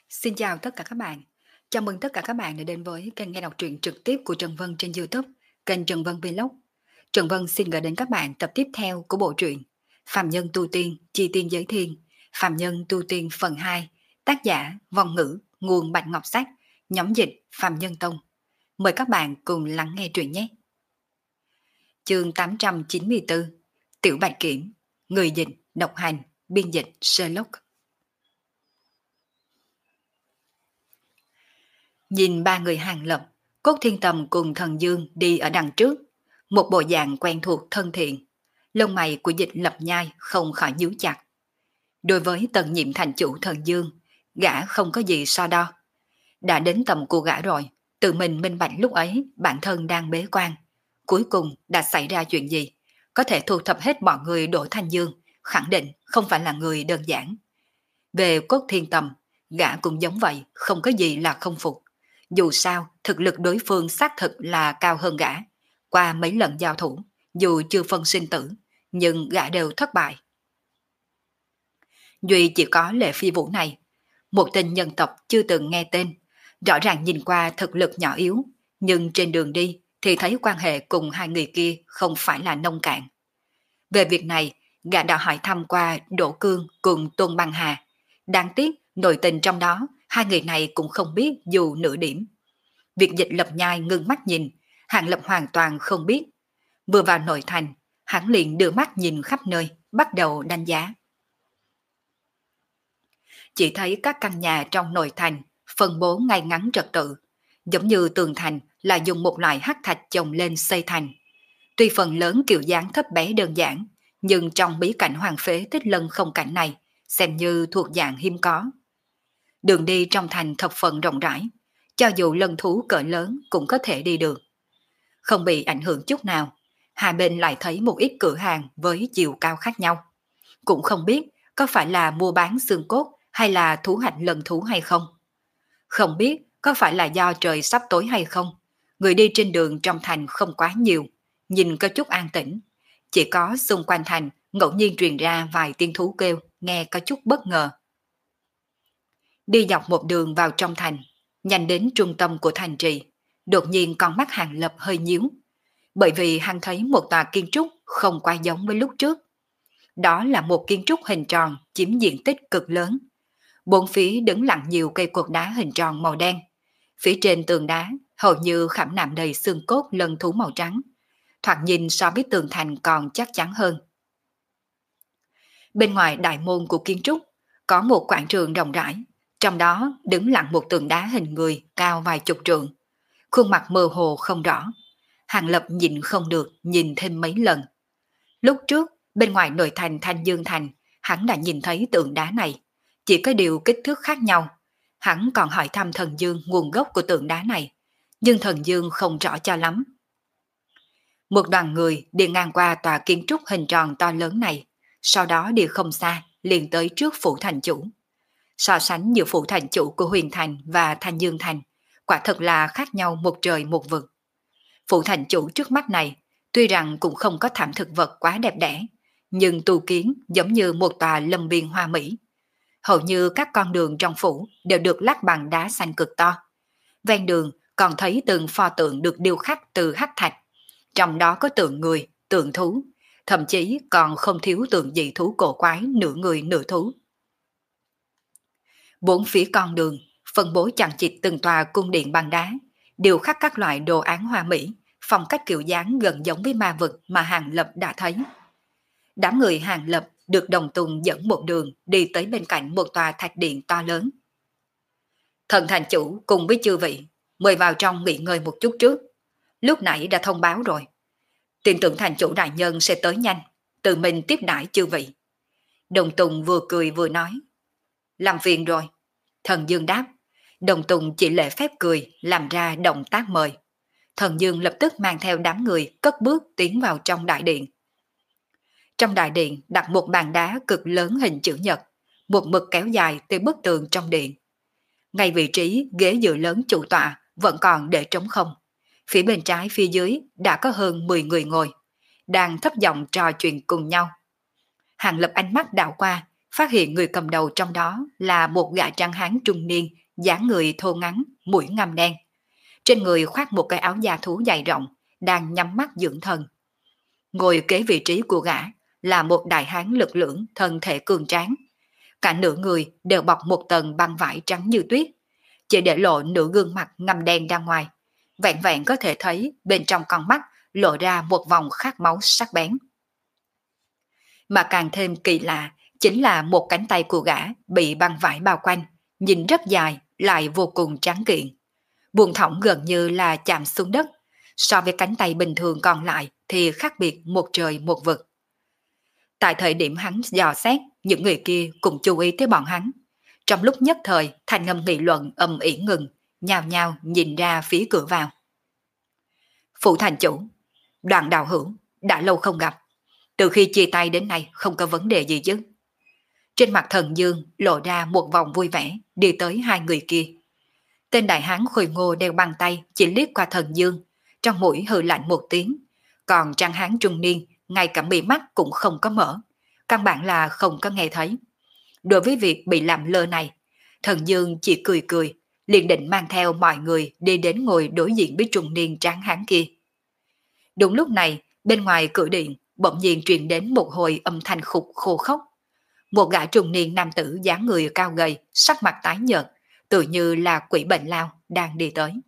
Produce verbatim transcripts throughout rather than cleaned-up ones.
Xin chào tất cả các bạn. Chào mừng tất cả các bạn đã đến với kênh nghe đọc truyện trực tiếp của Trần Vân trên YouTube, kênh Trần Vân Vlog. Trần Vân xin gửi đến các bạn tập tiếp theo của bộ truyện Phàm Nhân Tu Tiên, Chi Tiên Giới Thiên, Phàm Nhân Tu Tiên phần hai, tác giả Vong Ngữ, nguồn Bạch Ngọc Sách, nhóm dịch Phàm Nhân Tông. Mời các bạn cùng lắng nghe truyện nhé. Chương tám trăm chín mươi tư, Tiểu Bạch Kiểm, người dịch, độc hành, biên dịch Sherlock. Nhìn ba người Hàng Lập, Cốt Thiên Tầm cùng Thần Dương đi ở đằng trước, một bộ dạng quen thuộc thân thiện. Lông mày của Dịch Lập Nhai không khỏi nhíu chặt. Đối với tần nhiệm thành chủ Thần Dương, gã không có gì so đo. Đã đến tầm của gã rồi, tự mình minh bạch lúc ấy bản thân đang bế quan. Cuối cùng đã xảy ra chuyện gì? Có thể thu thập hết mọi người đổ Thanh Dương, khẳng định không phải là người đơn giản. Về Cốt Thiên Tầm, gã cũng giống vậy, không có gì là không phục. Dù sao, thực lực đối phương xác thực là cao hơn gã. Qua mấy lần giao thủ, dù chưa phân sinh tử, nhưng gã đều thất bại. Duy chỉ có Lệ Phi Vũ này, một tên nhân tộc chưa từng nghe tên, rõ ràng nhìn qua thực lực nhỏ yếu, nhưng trên đường đi thì thấy quan hệ cùng hai người kia không phải là nông cạn. Về việc này, gã đã hỏi thăm qua Đỗ Cương cùng Tôn Băng Hà. Đáng tiếc, nội tình trong đó, hai người này cũng không biết dù nửa điểm. Việc Dịch Lập Nhai ngưng mắt nhìn, Hàng Lập hoàn toàn không biết. Vừa vào nội thành, hắn liền đưa mắt nhìn khắp nơi, bắt đầu đánh giá. Chỉ thấy các căn nhà trong nội thành phân bố ngay ngắn trật tự, giống như tường thành là dùng một loại hắc thạch chồng lên xây thành. Tuy phần lớn kiểu dáng thấp bé đơn giản, nhưng trong bí cảnh hoàng phế Tích Lân không cảnh này, xem như thuộc dạng hiếm có. Đường đi trong thành thập phần rộng rãi, cho dù lân thú cỡ lớn cũng có thể đi được. Không bị ảnh hưởng chút nào, hai bên lại thấy một ít cửa hàng với chiều cao khác nhau. Cũng không biết có phải là mua bán xương cốt hay là thú hạch lân thú hay không. Không biết có phải là do trời sắp tối hay không. Người đi trên đường trong thành không quá nhiều, nhìn có chút an tĩnh. Chỉ có xung quanh thành ngẫu nhiên truyền ra vài tiếng thú kêu, nghe có chút bất ngờ. Đi dọc một đường vào trong thành, nhanh đến trung tâm của thành trì, đột nhiên con mắt Hàng Lập hơi nhíu, bởi vì hắn thấy một tòa kiến trúc không quá giống với lúc trước. Đó là một kiến trúc hình tròn chiếm diện tích cực lớn. Bốn phía đứng lặng nhiều cây cột đá hình tròn màu đen. Phía trên tường đá hầu như khảm nạm đầy xương cốt lân thú màu trắng, thoạt nhìn so với tường thành còn chắc chắn hơn. Bên ngoài đại môn của kiến trúc có một quảng trường rộng rãi, trong đó đứng lặng một tượng đá hình người cao vài chục trượng, khuôn mặt mơ hồ không rõ. Hàng Lập nhìn không được nhìn thêm mấy lần. Lúc trước bên ngoài nội thành Thanh Dương Thành, hắn đã nhìn thấy tượng đá này, chỉ có điều kích thước khác nhau. Hắn còn hỏi thăm Thần Dương nguồn gốc của tượng đá này, nhưng Thần Dương không rõ cho lắm. Một đoàn người đi ngang qua tòa kiến trúc hình tròn to lớn này, sau đó đi không xa liền tới trước phủ thành chủ. So sánh giữa phủ thành chủ của Huyền Thành và Thanh Dương Thành, quả thật là khác nhau một trời một vực. Phủ thành chủ trước mắt này, tuy rằng cũng không có thảm thực vật quá đẹp đẽ, nhưng tu kiến giống như một tòa lâm viên hoa mỹ. Hầu như các con đường trong phủ đều được lát bằng đá xanh cực to. Ven đường còn thấy từng pho tượng được điêu khắc từ hắc thạch, trong đó có tượng người, tượng thú, thậm chí còn không thiếu tượng dị thú cổ quái nửa người nửa thú. Bốn phía con đường phân bố chằng chịt từng tòa cung điện bằng đá, đều khắc các loại đồ án hoa mỹ, phong cách kiểu dáng gần giống với ma vực mà Hàng Lập đã thấy. Đám người Hàng Lập được Đồng Tùng dẫn một đường đi tới bên cạnh một tòa thạch điện to lớn. Thần thành chủ cùng với chư vị mời vào trong nghỉ ngơi một chút trước. Lúc nãy đã thông báo rồi. Tin tưởng thành chủ đại nhân sẽ tới nhanh, tự mình tiếp đãi chư vị. Đồng Tùng vừa cười vừa nói. Làm phiền rồi. Thần Dương đáp. Đồng Tùng chỉ lễ phép cười, làm ra động tác mời. Thần Dương lập tức mang theo đám người cất bước tiến vào trong đại điện. Trong đại điện đặt một bàn đá cực lớn hình chữ nhật, một mực kéo dài tới bức tường trong điện. Ngay vị trí ghế dựa lớn chủ tọa vẫn còn để trống không. Phía bên trái phía dưới đã có hơn mười người ngồi, đang thấp giọng trò chuyện cùng nhau. Hàng Lập ánh mắt đảo qua, phát hiện người cầm đầu trong đó là một gã trắng hán trung niên, dáng người thô ngắn, mũi ngăm đen. Trên người khoác một cái áo da thú dày rộng, đang nhắm mắt dưỡng thần. Ngồi kế vị trí của gã là một đại hán lực lưỡng, thân thể cường tráng. Cả nửa người đều bọc một tầng băng vải trắng như tuyết, chỉ để lộ nửa gương mặt ngăm đen ra ngoài. Vẹn vẹn có thể thấy bên trong con mắt lộ ra một vòng khát máu sắc bén. Mà càng thêm kỳ lạ chính là một cánh tay của gã bị băng vải bao quanh, nhìn rất dài lại vô cùng tráng kiện. Buông thõng gần như là chạm xuống đất, so với cánh tay bình thường còn lại thì khác biệt một trời một vực. Tại thời điểm hắn dò xét, những người kia cũng chú ý tới bọn hắn. Trong lúc nhất thời, thành ngâm nghị luận ầm ĩ ngừng, nhào nhào nhìn ra phía cửa vào. Phụ thành chủ, Đoàn đạo hữu, đã lâu không gặp. Từ khi chia tay đến nay không có vấn đề gì chứ. Trên mặt Thần Dương lộ ra một vòng vui vẻ, đi tới hai người kia. Tên đại hán khôi ngô đeo băng tay chỉ liếc qua Thần Dương, trong mũi hừ lạnh một tiếng. Còn trang hán trung niên, ngay cả mí mắt cũng không có mở, căn bản là không có nghe thấy. Đối với việc bị làm lơ này, Thần Dương chỉ cười cười, liền định mang theo mọi người đi đến ngồi đối diện với trung niên tráng hán kia. Đúng lúc này, bên ngoài cửa điện bỗng nhiên truyền đến một hồi âm thanh khục khô khốc. Một gã trung niên nam tử dáng người cao gầy, sắc mặt tái nhợt, tự như là quỷ bệnh lao đang đi tới.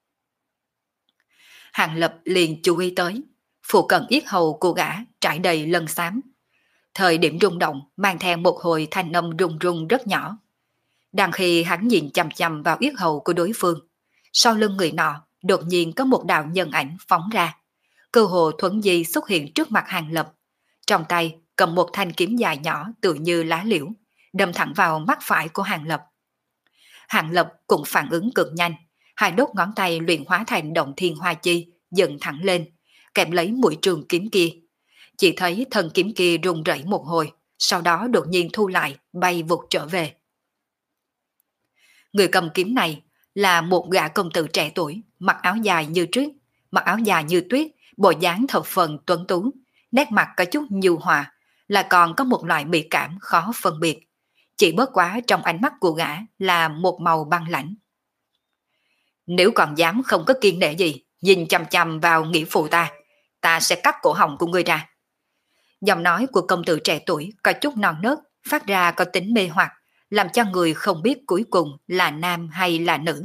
Hàng Lập liền chú ý tới, phụ cận yết hầu của gã trải đầy lân xám. Thời điểm rung động mang theo một hồi thanh âm rung rung rất nhỏ. Đang khi hắn nhìn chằm chằm vào yết hầu của đối phương, sau lưng người nọ đột nhiên có một đạo nhân ảnh phóng ra. Cơ hồ thuấn di xuất hiện trước mặt Hàng Lập, trong tay cầm một thanh kiếm dài nhỏ tự như lá liễu, đâm thẳng vào mắt phải của Hàng Lập. Hàng Lập cũng phản ứng cực nhanh, hai đốt ngón tay luyện hóa thành động thiên hoa chi, dựng thẳng lên, kèm lấy mũi trường kiếm kia. Chỉ thấy thân kiếm kia rung rẩy một hồi, sau đó đột nhiên thu lại, bay vụt trở về. Người cầm kiếm này là một gã công tử trẻ tuổi, mặc áo dài như tuyết, mặc áo dài như tuyết, bộ dáng thập phần tuấn tú, nét mặt có chút nhu hòa, là còn có một loại mỹ cảm khó phân biệt. Chỉ bớt quá trong ánh mắt của gã là một màu băng lãnh. Nếu còn dám không có kiên nể gì, nhìn chằm chằm vào nghĩa phụ ta, ta sẽ cắt cổ họng của ngươi ra. Giọng nói của công tử trẻ tuổi có chút non nớt, phát ra có tính mê hoặc, làm cho người không biết cuối cùng là nam hay là nữ.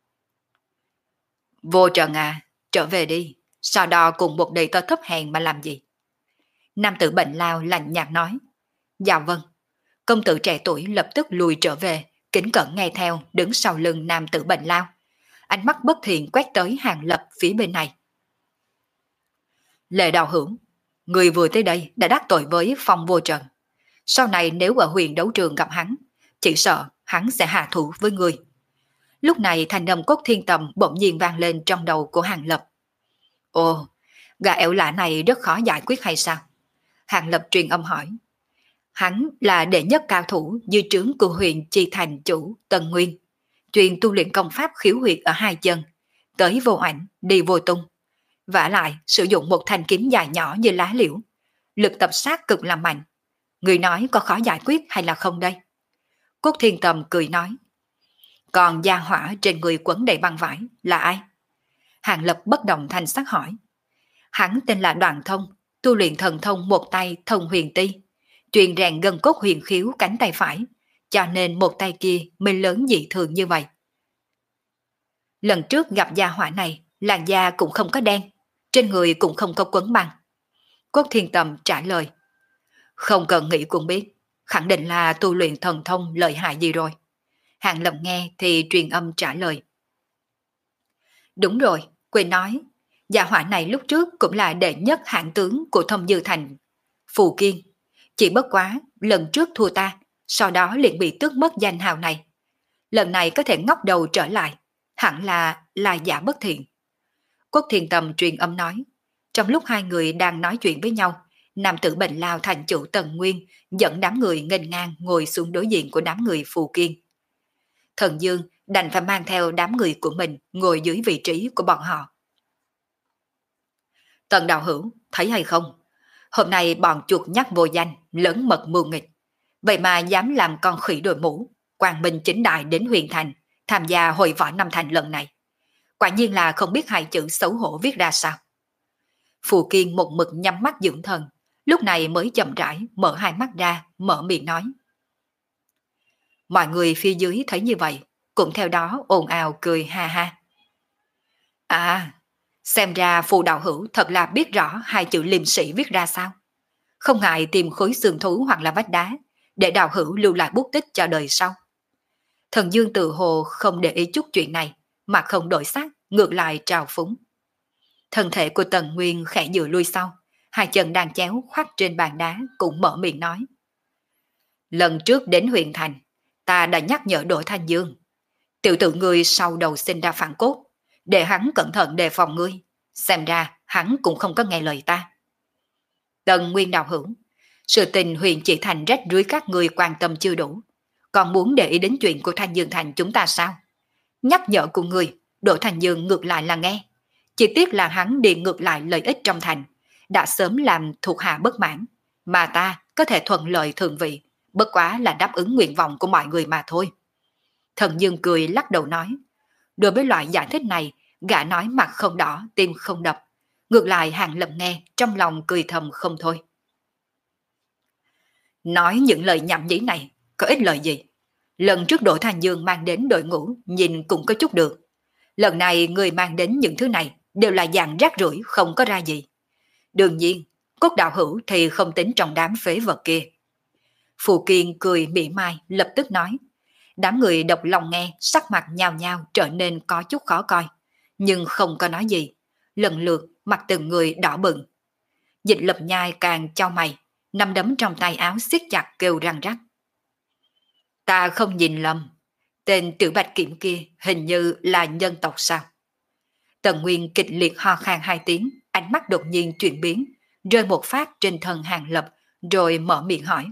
Vô Trần à, trở về đi, sao đo cùng một đầy tớ thấp hèn mà làm gì? Nam tử bệnh lao lạnh nhạt nói. Dạ vâng. Công tử trẻ tuổi lập tức lùi trở về, kính cẩn nghe theo, đứng sau lưng nam tử bệnh lao. Ánh mắt bất thiện quét tới Hàng Lập phía bên này. Lệ đạo hữu, người vừa tới đây đã đắc tội với Phong Vô Trần. Sau này nếu ở huyền đấu trường gặp hắn, chỉ sợ hắn sẽ hạ thủ với người. Lúc này thành âm cốt thiên tầm bỗng nhiên vang lên trong đầu của Hàng Lập. Ồ, gã ẻo lạ này rất khó giải quyết hay sao? Hàng Lập truyền âm hỏi. Hắn là đệ nhất cao thủ dưới trướng của huyện Chi Thành chủ Tân Nguyên, chuyên tu luyện công pháp khiếu huyệt ở hai chân, tới vô ảnh, đi vô tung. Vả lại sử dụng một thanh kiếm dài nhỏ như lá liễu, lực tập sát cực là mạnh. Người nói có khó giải quyết hay là không đây? Cốt Thiên Tầm cười nói. Còn gia hỏa trên người quấn đầy băng vải là ai? Hàng Lập bất động thanh sắc hỏi. Hắn tên là Đoàn Thông, tu luyện thần thông một tay thông huyền ti, truyền rèn gân cốt huyền khiếu cánh tay phải, cho nên một tay kia mới lớn dị thường như vậy. Lần trước gặp gia hỏa này, làn da cũng không có đen, trên người cũng không có quấn băng. Cốt Thiên Tầm trả lời. Không cần nghĩ cũng biết, khẳng định là tu luyện thần thông lợi hại gì rồi. Hàng Lập nghe thì truyền âm trả lời. Đúng rồi, quên nói, gia hỏa này lúc trước cũng là đệ nhất hạng tướng của Thông Dư Thành, Phù Kiên. Chỉ bất quá, lần trước thua ta, sau đó liền bị tước mất danh hào này. Lần này có thể ngóc đầu trở lại, hẳn là là giả bất thiện. Cốt Thiên Tầm truyền âm nói. Trong lúc hai người đang nói chuyện với nhau, nam tử bệnh lao thành chủ Tần Nguyên dẫn đám người nghênh ngang ngồi xuống đối diện của đám người Phù Kiên. Thần Dương đành phải mang theo đám người của mình ngồi dưới vị trí của bọn họ. Tần đạo hữu, thấy hay không? Hôm nay bọn chuột nhắt vô danh, lớn mật mưu nghịch. Vậy mà dám làm con khỉ đội mũ, quang minh chính đại đến huyền thành, tham gia hội võ năm thành lần này. Quả nhiên là không biết hai chữ xấu hổ viết ra sao. Phù Kiên một mực nhắm mắt dưỡng thần, lúc này mới chậm rãi mở hai mắt ra, mở miệng nói. Mọi người phía dưới thấy như vậy, cũng theo đó ồn ào cười ha ha. À, xem ra phù đạo hữu thật là biết rõ hai chữ liêm sĩ viết ra sao. Không ngại tìm khối xương thú hoặc là vách đá, để đạo hữu lưu lại bút tích cho đời sau. Thần Dương tự hồ không để ý chút chuyện này, mà không đổi sắc, ngược lại trào phúng. Thân thể của Tần Nguyên khẽ dựa lui sau, hai chân đang chéo khoác trên bàn đá cũng mở miệng nói. Lần trước đến huyện thành, ta đã nhắc nhở Đỗ Thanh Dương. Tiểu tử ngươi sau đầu sinh ra phản cốt, để hắn cẩn thận đề phòng ngươi. Xem ra hắn cũng không có nghe lời ta. Tần Nguyên đạo hữu, sự tình huyện chỉ thành rách rưới các ngươi quan tâm chưa đủ, còn muốn để ý đến chuyện của Thanh Dương thành chúng ta sao? Nhắc nhở của người, Đỗ Thanh Dương ngược lại là nghe. Chỉ tiếc là hắn đi ngược lại lợi ích trong thành, đã sớm làm thuộc hạ bất mãn, mà ta có thể thuận lợi thượng vị, bất quá là đáp ứng nguyện vọng của mọi người mà thôi. Thần Dương cười lắc đầu nói, đối với loại giải thích này, gã nói mặt không đỏ, tim không đập. Ngược lại Hàng Lập nghe, trong lòng cười thầm không thôi. Nói những lời nhảm nhí này, có ích lợi gì? Lần trước Đỗ Thanh Dương mang đến đội ngũ, nhìn cũng có chút được. Lần này người mang đến những thứ này, đều là dạng rác rưởi không có ra gì. Đương nhiên, Cốt đạo hữu thì không tính trong đám phế vật kia. Phù Kiên cười mỉa mai, lập tức nói. Đám người độc lòng nghe, sắc mặt nhao nhao trở nên có chút khó coi, nhưng không có nói gì. Lần lượt mặt từng người đỏ bừng. Dịch Lập Nhai càng chau mày, nắm đấm trong tay áo siết chặt kêu răng rắc. Ta không nhìn lầm, tên Tiểu Bạch Kiểm kia hình như là nhân tộc sao? Tần Nguyên kịch liệt ho khan hai tiếng, ánh mắt đột nhiên chuyển biến, rơi một phát trên thân Hàng Lập, rồi mở miệng hỏi.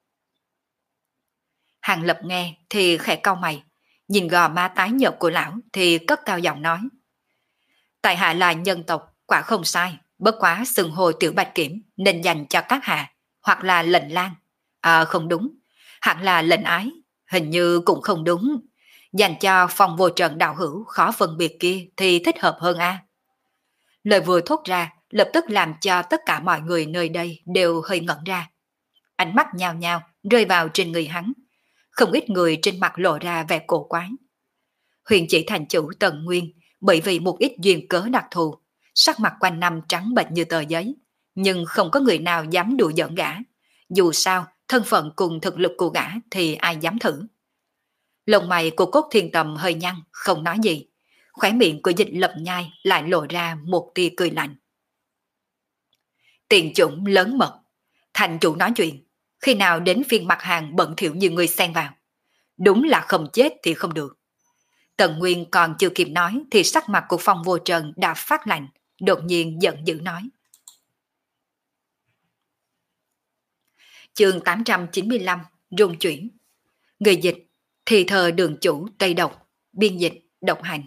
Hàng Lập nghe thì khẽ cau mày, nhìn gò má tái nhợt của lão thì cất cao giọng nói. Tại hạ là nhân tộc, quả không sai, bất quá xưng hô Tiểu Bạch Kiểm nên dành cho các hạ, hoặc là lệnh lang. À không đúng, hẳn là lệnh ái, hình như cũng không đúng. Dành cho Phong Vô Trần đạo hữu khó phân biệt kia thì thích hợp hơn a. Lời vừa thốt ra, lập tức làm cho tất cả mọi người nơi đây đều hơi ngẩn ra. Ánh mắt nhao nhao rơi vào trên người hắn. Không ít người trên mặt lộ ra vẻ cổ quái. Huyền chỉ thành chủ Tần Nguyên bởi vì một ít duyên cớ đặc thù, sắc mặt quanh năm trắng bệch như tờ giấy, nhưng không có người nào dám đùa giỡn gã. Dù sao, thân phận cùng thực lực của gã thì ai dám thử. Lông mày của Cốt Thiên Tầm hơi nhăn, không nói gì. Khóe miệng của Dịch Lập Nhai lại lộ ra một tia cười lạnh. Tiền chủng lớn mật, thành chủ nói chuyện, khi nào đến phiên mặt hàng bận thiệu như người xen vào. Đúng là không chết thì không được. Tần Nguyên còn chưa kịp nói thì sắc mặt của Phong Vô Trần đã phát lạnh, đột nhiên giận dữ nói. Chương tám trăm chín mươi lăm, rung chuyển. Người dịch, thì thờ đường chủ Tây Độc, biên dịch, độc hành.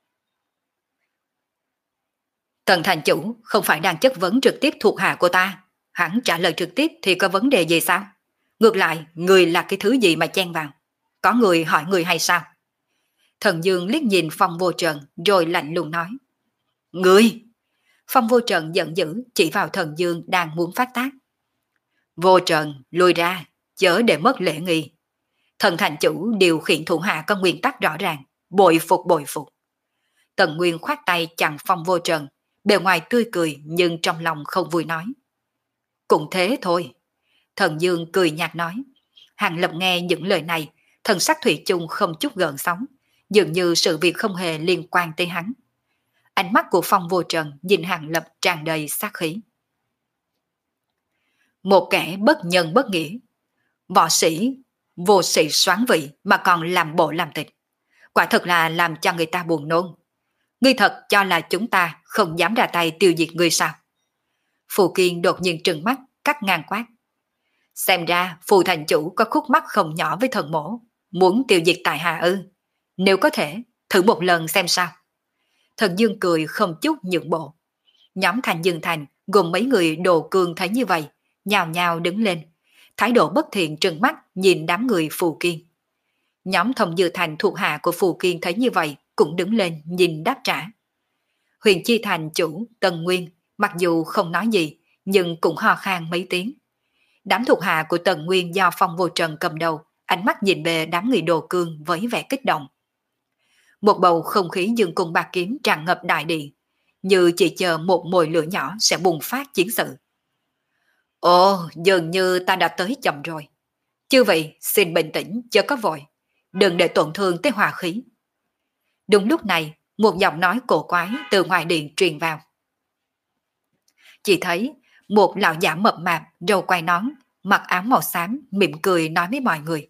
Tần thành chủ không phải đang chất vấn trực tiếp thuộc hạ của ta, hắn trả lời trực tiếp thì có vấn đề gì sao? Ngược lại, người là cái thứ gì mà chen vào? Có người hỏi người hay sao? Thần Dương liếc nhìn Phong Vô Trần rồi lạnh lùng nói. Người! Phong Vô Trần giận dữ chỉ vào Thần Dương đang muốn phát tác. Vô Trần, lùi ra, chớ để mất lễ nghi. Thần thành chủ điều khiển thủ hạ có nguyên tắc rõ ràng, bội phục bội phục. Tần Nguyên khoát tay chặn Phong Vô Trần, bề ngoài tươi cười nhưng trong lòng không vui nói. Cũng thế thôi. Thần Dương cười nhạt nói. Hàng Lập nghe những lời này, thần sắc thủy chung không chút gợn sóng, dường như sự việc không hề liên quan tới hắn. Ánh mắt của Phong Vô Trần nhìn Hàng Lập tràn đầy sát khí. Một kẻ bất nhân bất nghĩa, võ sĩ, vô sĩ soán vị mà còn làm bộ làm tịch, quả thật là làm cho người ta buồn nôn. Ngươi thật cho là chúng ta không dám ra tay tiêu diệt ngươi sao? Phù Kiên đột nhiên trừng mắt, cắt ngang quát. Xem ra Phù thành chủ có khúc mắc không nhỏ với thần mổ, muốn tiêu diệt tại hạ ư? Nếu có thể, thử một lần xem sao. Thần Dương cười không chút nhượng bộ. Nhóm Thành Dương Thành gồm mấy người đồ cương thấy như vậy, nhào nhào đứng lên. thái độ bất thiện trừng mắt nhìn đám người Phù Kiên. Nhóm Thông Dư Thành thuộc hạ của Phù Kiên thấy như vậy cũng đứng lên nhìn đáp trả. Huyền Chi Thành chủ Tần Nguyên mặc dù không nói gì nhưng cũng ho khan mấy tiếng. Đám thuộc hạ của Tần Nguyên do Phong Vô Trần cầm đầu, ánh mắt nhìn về đám người Đồ Cương với vẻ kích động. Một bầu không khí dương cung bạc kiếm tràn ngập đại điện, như chỉ chờ một mồi lửa nhỏ sẽ bùng phát chiến sự. Ồ, dường như ta đã tới chậm rồi. Chư vị, xin bình tĩnh, chớ có vội. Đừng để tổn thương tới hòa khí. Đúng lúc này, một giọng nói cổ quái từ ngoài điện truyền vào. Chỉ thấy một lão giả mập mạp, râu quai nón, mặc áo màu xám, mỉm cười nói với mọi người.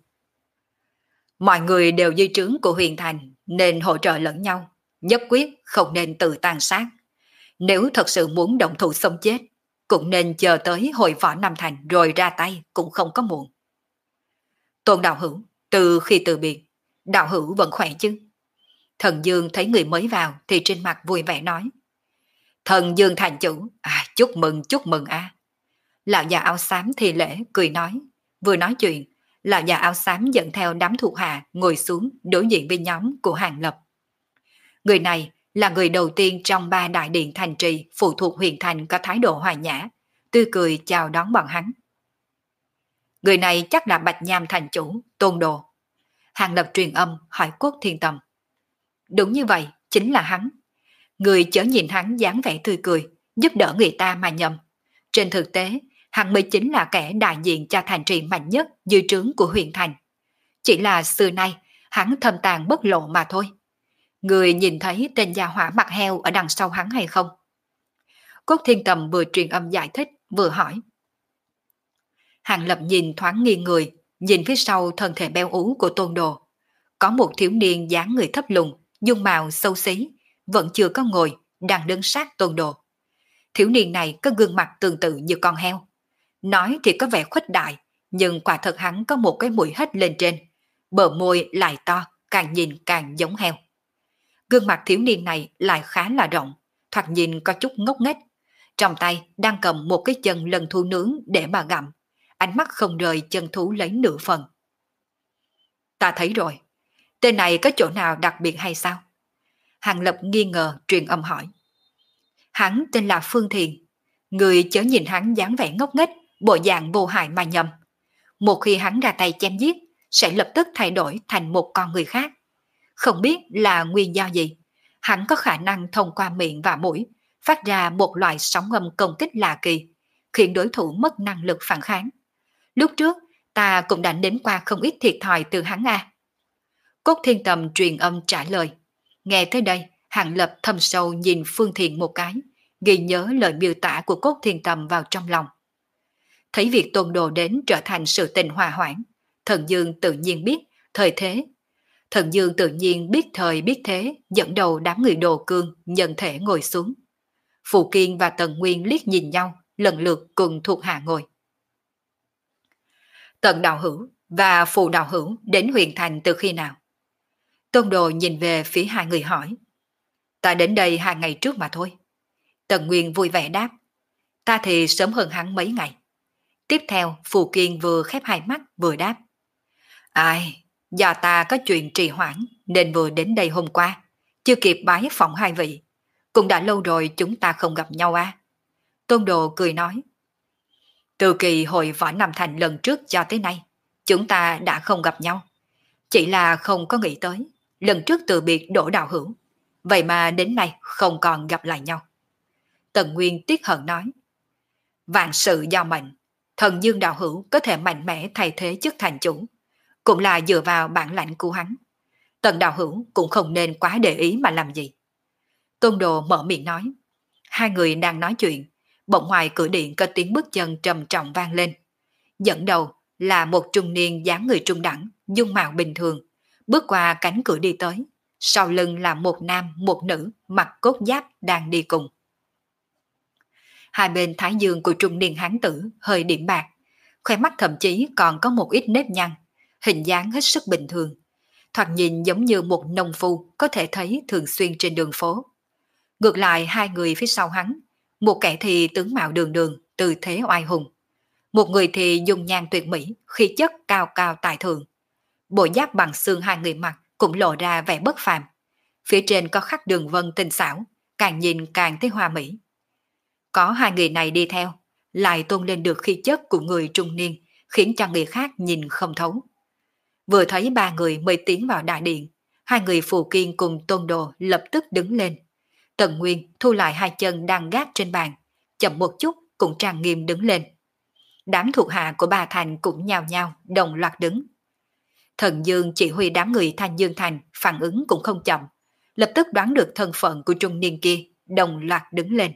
Mọi người đều dưới trướng của Huyền Thành nên hỗ trợ lẫn nhau, nhất quyết không nên tự tàn sát. Nếu thật sự muốn động thủ sống chết, cũng nên chờ tới hội võ Nam Thành rồi ra tay cũng không có muộn. Tôn đạo hữu, từ khi từ biệt, đạo hữu vẫn khỏe chứ? Thần Dương thấy người mới vào thì trên mặt vui vẻ nói. Thần Dương thành chủ, à, chúc mừng chúc mừng a. À. Lão già áo xám thì lễ cười nói, vừa nói chuyện, lão già áo xám dẫn theo đám thuộc hạ ngồi xuống đối diện với nhóm của Hàng Lập. Người này là người đầu tiên trong ba đại điện thành trì phụ thuộc Huyền Thành có thái độ hòa nhã, tươi cười chào đón bọn hắn. Người này chắc là Bạch Nham thành chủ, Tôn Đồ. Hàng Lập truyền âm hỏi Cốt Thiên Tầm. Đúng như vậy, chính là hắn. Người chớ nhìn hắn dáng vẻ tươi cười, giúp đỡ người ta mà nhầm. Trên thực tế, hắn mới chính là kẻ đại diện cho thành trì mạnh nhất dưới trướng của Huyền Thành. Chỉ là xưa nay, hắn thâm tàn bất lộ mà thôi. Người nhìn thấy tên gia hỏa mặt heo ở đằng sau hắn hay không? Cốt Thiên Tầm vừa truyền âm giải thích, vừa hỏi. Hàng Lập nhìn thoáng nghiêng người, nhìn phía sau thân thể béo ú của Tôn Đồ. Có một thiếu niên dáng người thấp lùn, dung mạo xấu xí, vẫn chưa có ngồi, đang đứng sát Tôn Đồ. Thiếu niên này có gương mặt tương tự như con heo. Nói thì có vẻ khuếch đại, nhưng quả thật hắn có một cái mũi hết lên trên. Bờ môi lại to, càng nhìn càng giống heo. Gương mặt thiếu niên này lại khá là rộng, thoạt nhìn có chút ngốc nghếch. Trong tay đang cầm một cái chân lân thú nướng để mà gặm, ánh mắt không rời chân thú lấy nửa phần. Ta thấy rồi, tên này có chỗ nào đặc biệt hay sao? Hàng Lập nghi ngờ truyền âm hỏi. Hắn tên là Phương Thiền, người chớ nhìn hắn dáng vẻ ngốc nghếch, bộ dạng vô hại mà nhầm. Một khi hắn ra tay chém giết, sẽ lập tức thay đổi thành một con người khác. Không biết là nguyên do gì, hắn có khả năng thông qua miệng và mũi phát ra một loại sóng âm công kích lạ kỳ, khiến đối thủ mất năng lực phản kháng. Lúc trước, ta cũng đã nếm qua không ít thiệt thòi từ hắn a. Cốt Thiên Tầm truyền âm trả lời. Nghe tới đây, Hàng Lập thâm sâu nhìn Phương Thiền một cái, ghi nhớ lời miêu tả của Cốt Thiên Tầm vào trong lòng. Thấy việc Tôn Đồ đến trở thành sự tình hòa hoãn, Thần Dương tự nhiên biết thời thế. Thần Dương tự nhiên biết thời biết thế, dẫn đầu đám người Đồ Cương nhân thể ngồi xuống. Phù Kiên và Tần Nguyên liếc nhìn nhau, lần lượt cùng thuộc hạ ngồi. Tần đạo hữu và Phù đạo hữu đến Huyền Thành từ khi nào? Tôn Đồ nhìn về phía hai người hỏi. Ta đến đây hai ngày trước mà thôi. Tần Nguyên vui vẻ đáp. Ta thì sớm hơn hắn mấy ngày. Tiếp theo Phù Kiên vừa khép hai mắt vừa đáp. Ai, do ta có chuyện trì hoãn nên vừa đến đây hôm qua, chưa kịp bái phỏng hai vị. Cũng đã lâu rồi chúng ta không gặp nhau à? Tôn Đồ cười nói. Từ kỳ hội võ Nam Thành lần trước cho tới nay, chúng ta đã không gặp nhau. Chỉ là không có nghĩ tới, lần trước từ biệt Đỗ đạo hữu, vậy mà đến nay không còn gặp lại nhau. Tần Nguyên tiếc hận nói. Vạn sự do mệnh, Thần Dương đạo hữu có thể mạnh mẽ thay thế chức thành chủ, cũng là dựa vào bản lãnh của hắn. Tần đạo hữu cũng không nên quá để ý mà làm gì. Tôn Đồ mở miệng nói. Hai người đang nói chuyện, bỗng ngoài cửa điện có tiếng bước chân trầm trọng vang lên. Dẫn đầu là một trung niên dáng người trung đẳng, dung mạo bình thường, bước qua cánh cửa đi tới. Sau lưng là một nam, một nữ, mặc cốt giáp đang đi cùng. Hai bên thái dương của trung niên hán tử hơi điểm bạc, khóe mắt thậm chí còn có một ít nếp nhăn, hình dáng hết sức bình thường. Thoạt nhìn giống như một nông phu có thể thấy thường xuyên trên đường phố. Ngược lại hai người phía sau hắn, một kẻ thì tướng mạo đường đường, tư thế oai hùng. Một người thì dùng nhan tuyệt mỹ, khí chất cao cao tại thượng. Bộ giáp bằng xương hai người mặc cũng lộ ra vẻ bất phàm. Phía trên có khắc đường vân tinh xảo, càng nhìn càng thấy hoa mỹ. Có hai người này đi theo, lại tôn lên được khí chất của người trung niên, khiến cho người khác nhìn không thấu. Vừa thấy ba người mới tiến vào đại điện, hai người phù kiên cùng Tôn Đồ lập tức đứng lên. Tần Nguyên thu lại hai chân đang gác trên bàn, chậm một chút cũng trang nghiêm đứng lên. Đám thuộc hạ của bà Thành cũng nhao nhao đồng loạt đứng. Thần Dương chỉ huy đám người Thanh Dương Thành phản ứng cũng không chậm, lập tức đoán được thân phận của trung niên kia, đồng loạt đứng lên.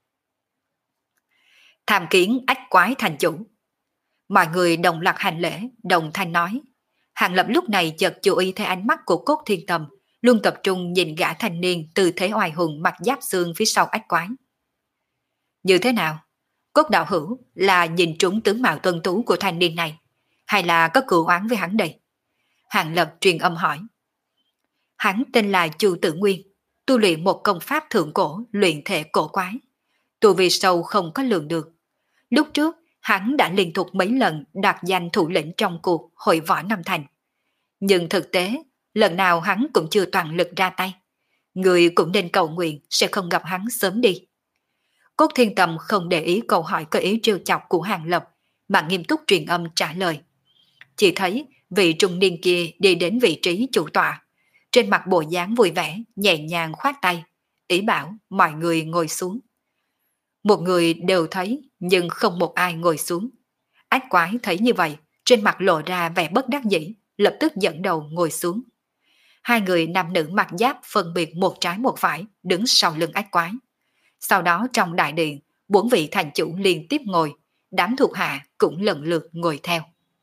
Tham kiến ách quái thành chủ. Mọi người đồng loạt hành lễ, đồng thanh nói. Hàng Lập lúc này chợt chú ý thấy ánh mắt của Cốt Thiên Tầm, luôn tập trung nhìn gã thanh niên từ thế oai hùng mặc giáp xương phía sau ách quái. Như thế nào? Cốt đạo hữu là nhìn trúng tướng mạo tuân tú của thanh niên này, hay là có cựu oán với hắn đây? Hàng Lập truyền âm hỏi. Hắn tên là Chu Tử Nguyên, tu luyện một công pháp thượng cổ luyện thể cổ quái. Tu vi sâu không có lường được. Lúc trước, hắn đã liên tục mấy lần đạt danh thủ lĩnh trong cuộc hội võ Nam Thành. Nhưng thực tế, lần nào hắn cũng chưa toàn lực ra tay. Người cũng nên cầu nguyện sẽ không gặp hắn sớm đi. Cốt Thiên Tầm không để ý câu hỏi có ý trêu chọc của Hàng Lập, mà nghiêm túc truyền âm trả lời. Chỉ thấy vị trung niên kia đi đến vị trí chủ tọa, trên mặt bộ dáng vui vẻ, nhẹ nhàng khoát tay, ý bảo mọi người ngồi xuống. Một người đều thấy, nhưng không một ai ngồi xuống. Ách quái thấy như vậy, trên mặt lộ ra vẻ bất đắc dĩ, lập tức dẫn đầu ngồi xuống. Hai người nam nữ mặc giáp phân biệt một trái một phải, đứng sau lưng ách quái. Sau đó trong đại điện, bốn vị thành chủ liên tiếp ngồi, đám thuộc hạ cũng lần lượt ngồi theo.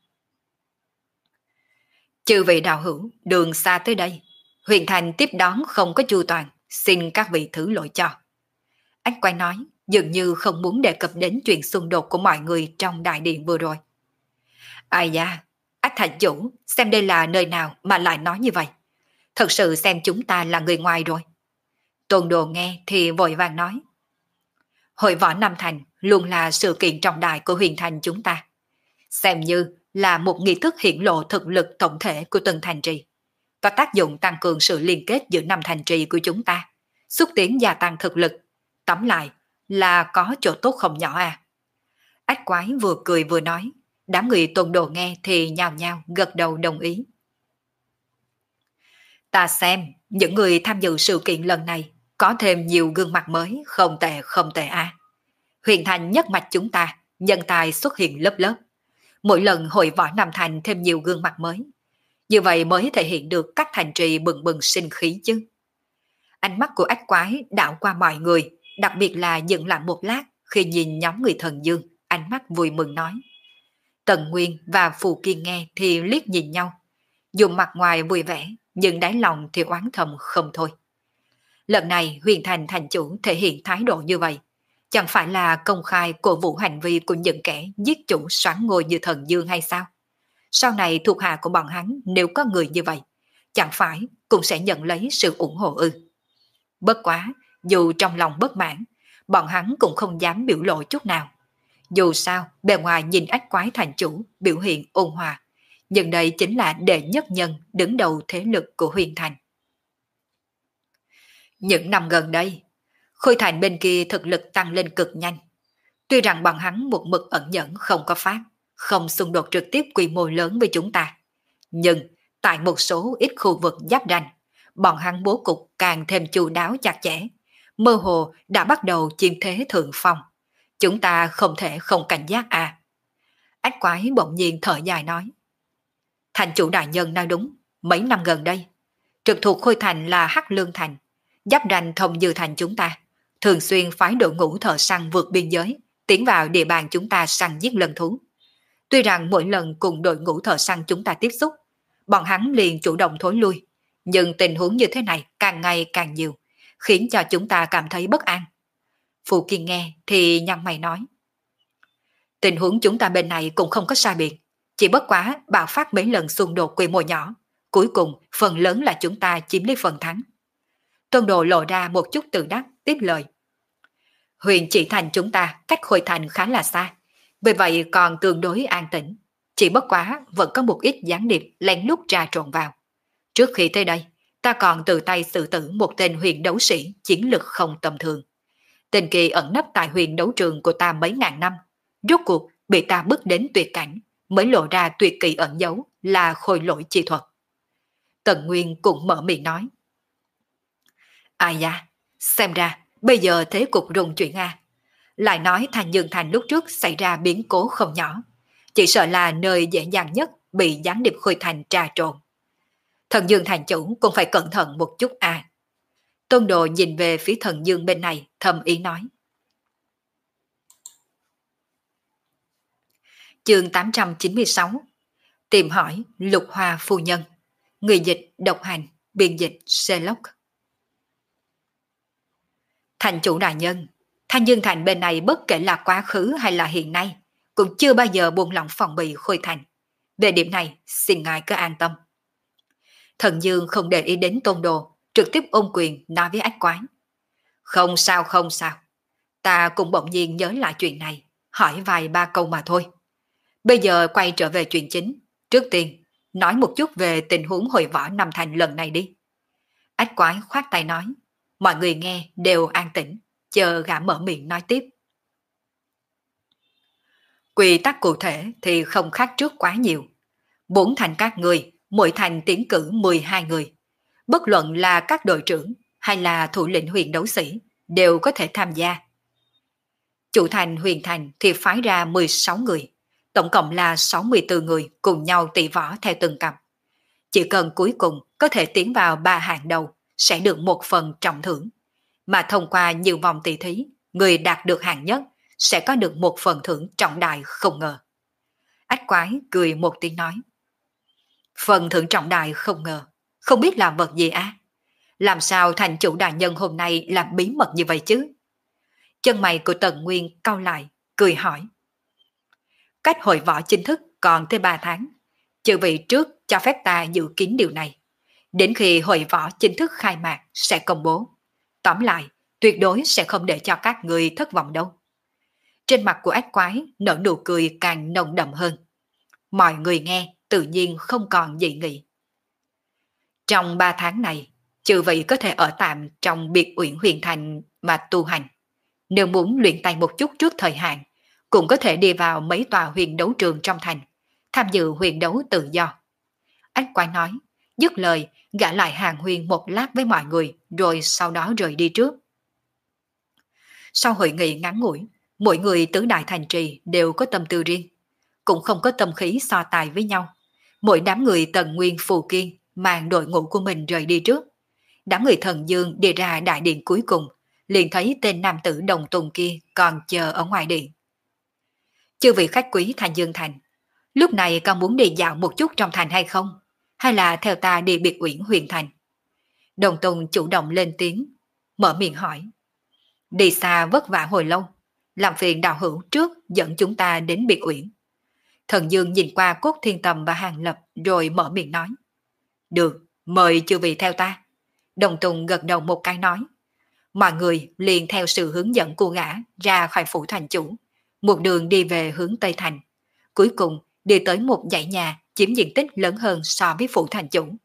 Chư vị đạo hữu, đường xa tới đây, huyền thành tiếp đón không có chu toàn, xin các vị thứ lỗi cho. Ách quái nói, dường như không muốn đề cập đến chuyện xung đột của mọi người trong đại điện vừa rồi. Ai da, Ách thành chủ, xem đây là nơi nào mà lại nói như vậy. Thật sự xem chúng ta là người ngoài rồi. Tôn Đồ nghe thì vội vàng nói. Hội võ Nam Thành luôn là sự kiện trọng đại của huyền thành chúng ta. Xem như là một nghi thức hiển lộ thực lực tổng thể của từng thành trì. Có tác dụng tăng cường sự liên kết giữa năm thành trì của chúng ta, xúc tiến gia tăng thực lực. Tóm lại là có chỗ tốt không nhỏ à. Ách quái vừa cười vừa nói, đám người Tôn Đồ nghe thì nhao nhao gật đầu đồng ý. Ta xem, những người tham dự sự kiện lần này có thêm nhiều gương mặt mới, không tệ không tệ à. Huyền thành nhất mạch chúng ta, nhân tài xuất hiện lớp lớp. Mỗi lần hội võ Nam Thành thêm nhiều gương mặt mới. Như vậy mới thể hiện được các thành trì bừng bừng sinh khí chứ. Ánh mắt của ách quái đảo qua mọi người, đặc biệt là dừng lại một lát khi nhìn nhóm người Thần Dương, ánh mắt vui mừng nói. Tần Nguyên và Phù Kiên nghe thì liếc nhìn nhau, dùng mặt ngoài vui vẻ, nhưng đáy lòng thì oán thầm không thôi. Lần này huyền thành thành chủ thể hiện thái độ như vậy, chẳng phải là công khai cổ vũ hành vi của những kẻ giết chủ soán ngôi như Thần Dương hay sao? Sau này thuộc hạ của bọn hắn nếu có người như vậy, chẳng phải cũng sẽ nhận lấy sự ủng hộ ư? Bất quá, dù trong lòng bất mãn, bọn hắn cũng không dám biểu lộ chút nào. Dù sao, bề ngoài nhìn ách quái thành chủ biểu hiện ôn hòa, nhưng đây chính là đệ nhất nhân đứng đầu thế lực của huyền thành. Những năm gần đây, Khôi Thành bên kia thực lực tăng lên cực nhanh. Tuy rằng bọn hắn một mực ẩn nhẫn không có phát, không xung đột trực tiếp quy mô lớn với chúng ta. Nhưng tại một số ít khu vực giáp ranh, bọn hắn bố cục càng thêm chu đáo chặt chẽ, mơ hồ đã bắt đầu chiếm thế thượng phong. Chúng ta không thể không cảnh giác à. Ách quái bỗng nhiên thở dài nói. Thành chủ đại nhân nói đúng, mấy năm gần đây, trực thuộc Khôi Thành là Hắc Lương Thành, giáp ranh thông dư thành chúng ta, thường xuyên phái đội ngũ thợ săn vượt biên giới, tiến vào địa bàn chúng ta săn giết lân thú. Tuy rằng mỗi lần cùng đội ngũ thợ săn chúng ta tiếp xúc, bọn hắn liền chủ động thối lui, nhưng tình huống như thế này càng ngày càng nhiều, khiến cho chúng ta cảm thấy bất an. Phù Kiên nghe thì nhăn mày nói. Tình huống chúng ta bên này cũng không có sai biệt, chỉ bất quá bạo phát mấy lần xung đột quy mô nhỏ, cuối cùng phần lớn là chúng ta chiếm lấy phần thắng. Tôn Đồ lộ ra một chút tự đắc, tiếp lời. Huyền chỉ thành chúng ta cách Khôi Thành khá là xa, Vì vậy còn tương đối an tĩnh. Chỉ bất quá vẫn có một ít gián điệp lén lút trà trộn vào. Trước khi tới đây, ta còn tự tay xử tử một tên huyền đấu sĩ chiến lực không tầm thường. Tên kỳ ẩn nấp tại huyền đấu trường của ta mấy ngàn năm. Rốt cuộc bị ta bước đến tuyệt cảnh, mới lộ ra tuyệt kỳ ẩn giấu là khôi lỗi chi thuật. Tần Nguyên cũng mở miệng nói. Ai da, xem ra bây giờ thế cục rung chuyển a. Lại nói Thành Dương Thành lúc trước xảy ra biến cố không nhỏ. Chỉ sợ là nơi dễ dàng nhất bị gián điệp Khôi Thành trà trộn. Thần Dương Thành chủ cũng phải cẩn thận một chút à. Tôn Đồ nhìn về phía Thần Dương bên này, thầm ý nói. Chương tám trăm chín mươi sáu. Tìm hỏi Lục Hoa phu nhân. Người dịch độc hành, biên dịch Sherlock. Thành chủ đại nhân, Thanh Dương Thành bên này bất kể là quá khứ hay là hiện nay, cũng chưa bao giờ buông lỏng phòng bị Khôi Thành. Về điểm này, xin ngài cứ an tâm. Thần Dương không để ý đến Tôn Đồ, trực tiếp ôm quyền nói với Ách Quái. Không sao không sao, ta cũng bỗng nhiên nhớ lại chuyện này, hỏi vài ba câu mà thôi. Bây giờ quay trở về chuyện chính, trước tiên, nói một chút về tình huống hội võ Nam Thành lần này đi. Ách Quái khoát tay nói, mọi người nghe đều an tĩnh, chờ gã mở miệng nói tiếp. Quy tắc cụ thể thì không khác trước quá nhiều. Bốn thành các người, mỗi thành tiến cử mười hai người. Bất luận là các đội trưởng hay là thủ lĩnh huyền đấu sĩ đều có thể tham gia. Chủ thành huyền thành thì phái ra mười sáu người, tổng cộng là sáu mươi tư người cùng nhau tỷ võ theo từng cặp. Chỉ cần cuối cùng có thể tiến vào ba hạng đầu sẽ được một phần trọng thưởng. Mà thông qua nhiều vòng tỷ thí, người đạt được hạng nhất sẽ có được một phần thưởng trọng đại không ngờ. Ách Quái cười một tiếng nói. Phần thưởng trọng đại không ngờ, không biết là vật gì á? Làm sao thành chủ đại nhân hôm nay làm bí mật như vậy chứ? Chân mày của Tần Nguyên cau lại, cười hỏi. Cách hội võ chính thức còn tới ba tháng. Chư vị trước cho phép ta dự kiến điều này. Đến khi hội võ chính thức khai mạc sẽ công bố. Tóm lại, tuyệt đối sẽ không để cho các người thất vọng đâu. Trên mặt của Ách Quái nở nụ cười càng nồng đậm hơn. Mọi người nghe tự nhiên không còn dị nghị. Trong ba tháng này, chư vị có thể ở tạm trong biệt uyển huyền thành mà tu hành. Nếu muốn luyện tay một chút trước thời hạn, cũng có thể đi vào mấy tòa huyền đấu trường trong thành, tham dự huyền đấu tự do. Ách Quái nói, dứt lời, gã lại hàng huyên một lát với mọi người, rồi sau đó rời đi trước. Sau hội nghị ngắn ngủi, mỗi người tứ đại thành trì đều có tâm tư riêng, cũng không có tâm khí so tài với nhau. Mỗi đám người Tần Nguyên Phù Kiên mang đội ngũ của mình rời đi trước. Đám người Thần Dương đi ra đại điện cuối cùng, liền thấy tên nam tử Đồng Tùng kia còn chờ ở ngoài điện. Chư vị khách quý Thanh Dương Thành, lúc này con muốn đi dạo một chút trong thành hay không? Hay là theo ta đi biệt uyển huyền thành? Đồng Tùng chủ động lên tiếng, mở miệng hỏi. Đi xa vất vả hồi lâu, làm phiền đạo hữu trước dẫn chúng ta đến biệt uyển. Thần Dương nhìn qua Cốt Thiên Tầm và Hàng Lập rồi mở miệng nói. Được, mời chư vị theo ta. Đồng Tùng gật đầu một cái nói. Mọi người liền theo sự hướng dẫn của gã ra khỏi phủ thành chủ, một đường đi về hướng Tây Thành. Cuối cùng đi tới một dãy nhà chiếm diện tích lớn hơn so với phủ thành chủ.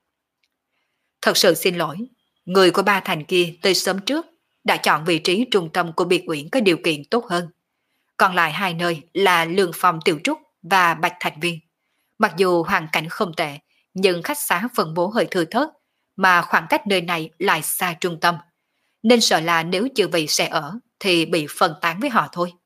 Thật sự xin lỗi, người của ba thành kia tới sớm trước đã chọn vị trí trung tâm của biệt uyển có điều kiện tốt hơn. Còn lại hai nơi là Lương Phong Tiểu Trúc và Bạch Thạch Viên. Mặc dù hoàn cảnh không tệ, nhưng khách xá phân bố hơi thừa thớt, mà khoảng cách nơi này lại xa trung tâm. Nên sợ là nếu chư vị sẽ ở, thì bị phân tán với họ thôi.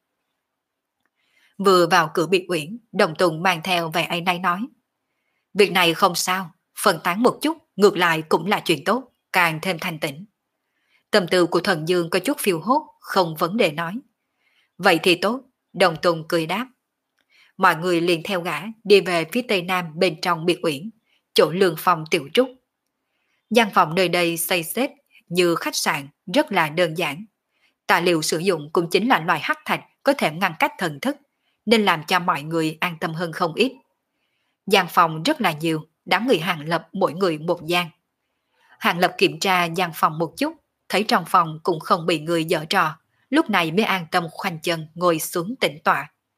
Vừa vào cửa biệt uyển, Đồng Tùng mang theo vẻ áy náy nói. Việc này không sao, phân tán một chút, ngược lại cũng là chuyện tốt, càng thêm thanh tĩnh. Tâm tư của Thần Dương có chút phiêu hốt, không vấn đề nói. Vậy thì tốt, Đồng Tùng cười đáp. Mọi người liền theo gã đi về phía tây nam bên trong biệt uyển, chỗ Lương Phong Tiểu Trúc. Gian phòng nơi đây xây xếp như khách sạn, rất là đơn giản. Tài liệu sử dụng cũng chính là loại hắc thạch có thể ngăn cách thần thức, nên làm cho mọi người an tâm hơn không ít. Gian phòng rất là nhiều, đám người Hàng Lập mỗi người một gian. Hàng Lập kiểm tra gian phòng một chút, thấy trong phòng cũng không bị người giở trò, lúc này mới an tâm khoanh chân ngồi xuống tĩnh tọa.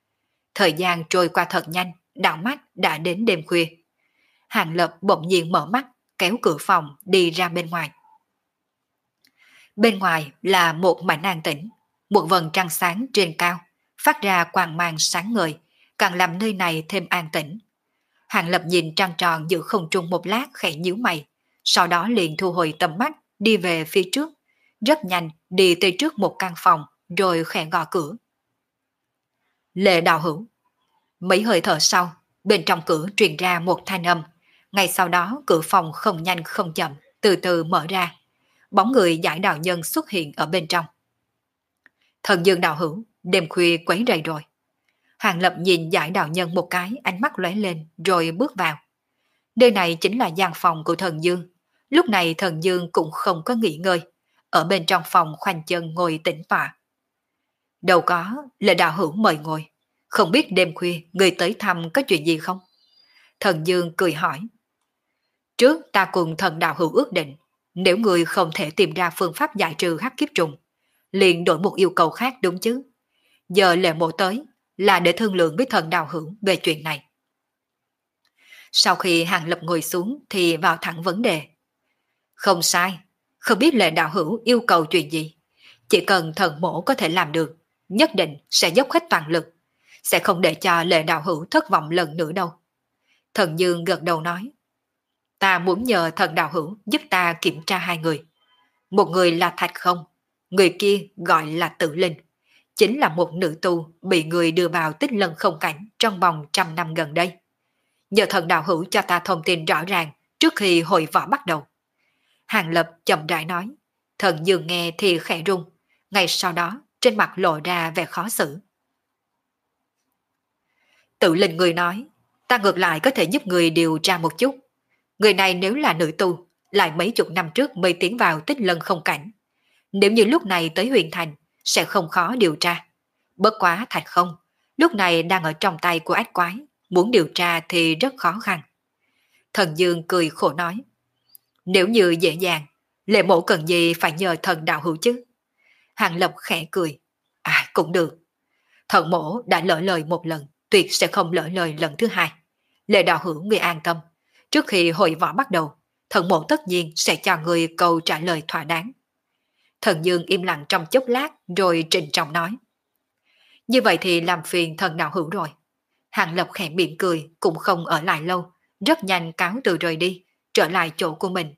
Thời gian trôi qua thật nhanh, đảo mắt đã đến đêm khuya. Hàng Lập bỗng nhiên mở mắt, kéo cửa phòng đi ra bên ngoài. Bên ngoài là một mảnh an tĩnh, một vầng trăng sáng trên cao, phát ra quang mang sáng ngời, càng làm nơi này thêm an tĩnh. Hàng Lập nhìn trăng tròn giữa không trung một lát khẽ nhíu mày, sau đó liền thu hồi tầm mắt, đi về phía trước, rất nhanh đi tới trước một căn phòng, rồi khẽ gõ cửa. Lệ Đạo Hữu. Mấy hơi thở sau, bên trong cửa truyền ra một thanh âm, ngay sau đó cửa phòng không nhanh không chậm, từ từ mở ra. Bóng người Giải Đạo Nhân xuất hiện ở bên trong. Thần Dương Đạo Hữu, đêm khuya quấy rầy rồi. Hàng Lập nhìn Giải Đạo Nhân một cái, ánh mắt lóe lên rồi bước vào. Nơi này chính là gian phòng của Thần Dương. Lúc này Thần Dương cũng không có nghỉ ngơi, ở bên trong phòng khoanh chân ngồi tĩnh tọa. Đâu có, Lệ Đạo Hữu mời ngồi. Không biết đêm khuya người tới thăm có chuyện gì không? Thần Dương cười hỏi. Trước ta cùng Thần Đạo Hữu ước định, nếu người không thể tìm ra phương pháp giải trừ hắc kiếp trùng, liền đổi một yêu cầu khác đúng chứ? Giờ Lệ Mộ tới là để thương lượng với Thần Đạo Hữu về chuyện này. Sau khi Hàng Lập ngồi xuống thì vào thẳng vấn đề. Không sai, không biết Lệ Đạo Hữu yêu cầu chuyện gì. Chỉ cần Thần Mộ có thể làm được, nhất định sẽ dốc hết toàn lực, sẽ không để cho Lệ Đạo Hữu thất vọng lần nữa đâu. Thần Dương gật đầu nói. Ta muốn nhờ Thần Đạo Hữu giúp ta kiểm tra hai người. Một người là Thạch Không, người kia gọi là Tử Linh, chính là một nữ tu bị người đưa vào Tích Lân Không Cảnh trong vòng trăm năm gần đây. Nhờ Thần Đạo Hữu cho ta thông tin rõ ràng trước khi hội võ bắt đầu. Hàng Lập chậm rãi nói. Thần Dương nghe thì khẽ run, ngay sau đó trên mặt lộ ra vẻ khó xử. Tử Linh người nói, ta ngược lại có thể giúp người điều tra một chút. Người này nếu là nữ tu, lại mấy chục năm trước mới tiến vào Tích Lân Không Cảnh. Nếu như lúc này tới huyện thành, sẽ không khó điều tra. Bất quá Thạch Không, lúc này đang ở trong tay của ác quái, muốn điều tra thì rất khó khăn. Thần Dương cười khổ nói. Nếu như dễ dàng, Lệ Mộ cần gì phải nhờ Thần Đạo Hữu chứ? Hàng Lập khẽ cười. À cũng được. Thần Mộ đã lỡ lời một lần, tuyệt sẽ không lỡ lời lần thứ hai. Lệ Đạo Hữu người an tâm. Trước khi hội võ bắt đầu, Thần Mộ tất nhiên sẽ cho người câu trả lời thỏa đáng. Thần Dương im lặng trong chốc lát rồi trịnh trọng nói. Như vậy thì làm phiền Thần Đạo Hữu rồi. Hàng Lập khẽ mỉm cười, cũng không ở lại lâu, rất nhanh cáo từ rời đi, trở lại chỗ của mình.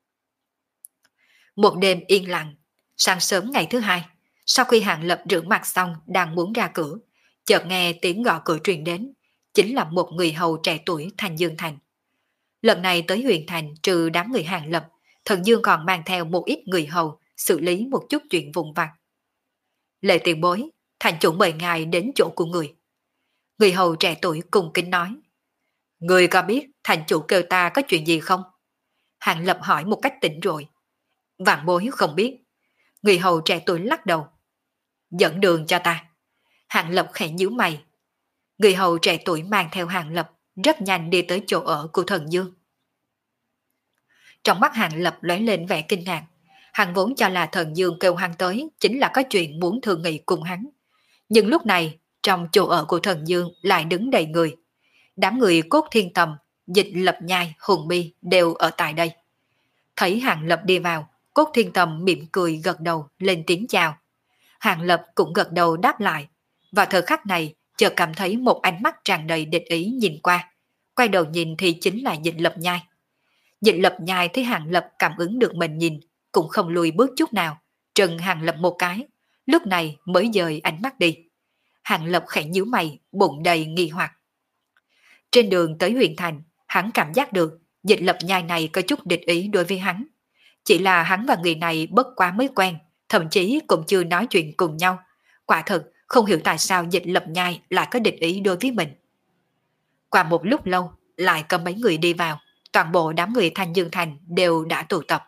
Một đêm yên lặng, sáng sớm ngày thứ hai, sau khi Hàng Lập rửa mặt xong đang muốn ra cửa, chợt nghe tiếng gõ cửa truyền đến, chính là một người hầu trẻ tuổi thành Dương Thành. Lần này tới huyện thành trừ đám người Hàng Lập, Thần Dương còn mang theo một ít người hầu xử lý một chút chuyện vụn vặt. Lệ tiền bối, thành chủ mời ngài đến chỗ của người. Người hầu trẻ tuổi cung kính nói. Người có biết thành chủ kêu ta có chuyện gì không? Hàng Lập hỏi một cách tỉnh rồi. Vạn bối không biết. Người hầu trẻ tuổi lắc đầu. Dẫn đường cho ta. Hàng Lập khẽ nhíu mày. Người hầu trẻ tuổi mang theo Hàng Lập rất nhanh đi tới chỗ ở của Thần Dương. Trong mắt Hàng Lập lóe lên vẻ kinh ngạc. Hắn vốn cho là Thần Dương kêu hắn tới chính là có chuyện muốn thương nghị cùng hắn. Nhưng lúc này, trong chỗ ở của Thần Dương lại đứng đầy người. Đám người Cốt Thiên Tầm, Dịch Lập Nhai, Hùng Bi đều ở tại đây. Thấy Hàng Lập đi vào, Cốt Thiên Tầm mỉm cười gật đầu lên tiếng chào. Hàng Lập cũng gật đầu đáp lại. Và thời khắc này, chợt cảm thấy một ánh mắt tràn đầy địch ý nhìn qua. Quay đầu nhìn thì chính là Dịch Lập Nhai. Dịch Lập Nhai thấy Hàng Lập cảm ứng được mình nhìn, cũng không lùi bước chút nào, trừng Hàng Lập một cái, lúc này mới dời ánh mắt đi. Hàng Lập khẽ nhíu mày, bụng đầy nghi hoặc. Trên đường tới huyện thành, hắn cảm giác được Dịch Lập Nhai này có chút địch ý đối với hắn. Chỉ là hắn và người này bất quá mới quen, thậm chí cũng chưa nói chuyện cùng nhau. Quả thực không hiểu tại sao Dịch Lập Nhai lại có địch ý đối với mình. Qua một lúc lâu, lại có mấy người đi vào, toàn bộ đám người Thanh Dương Thành đều đã tụ tập.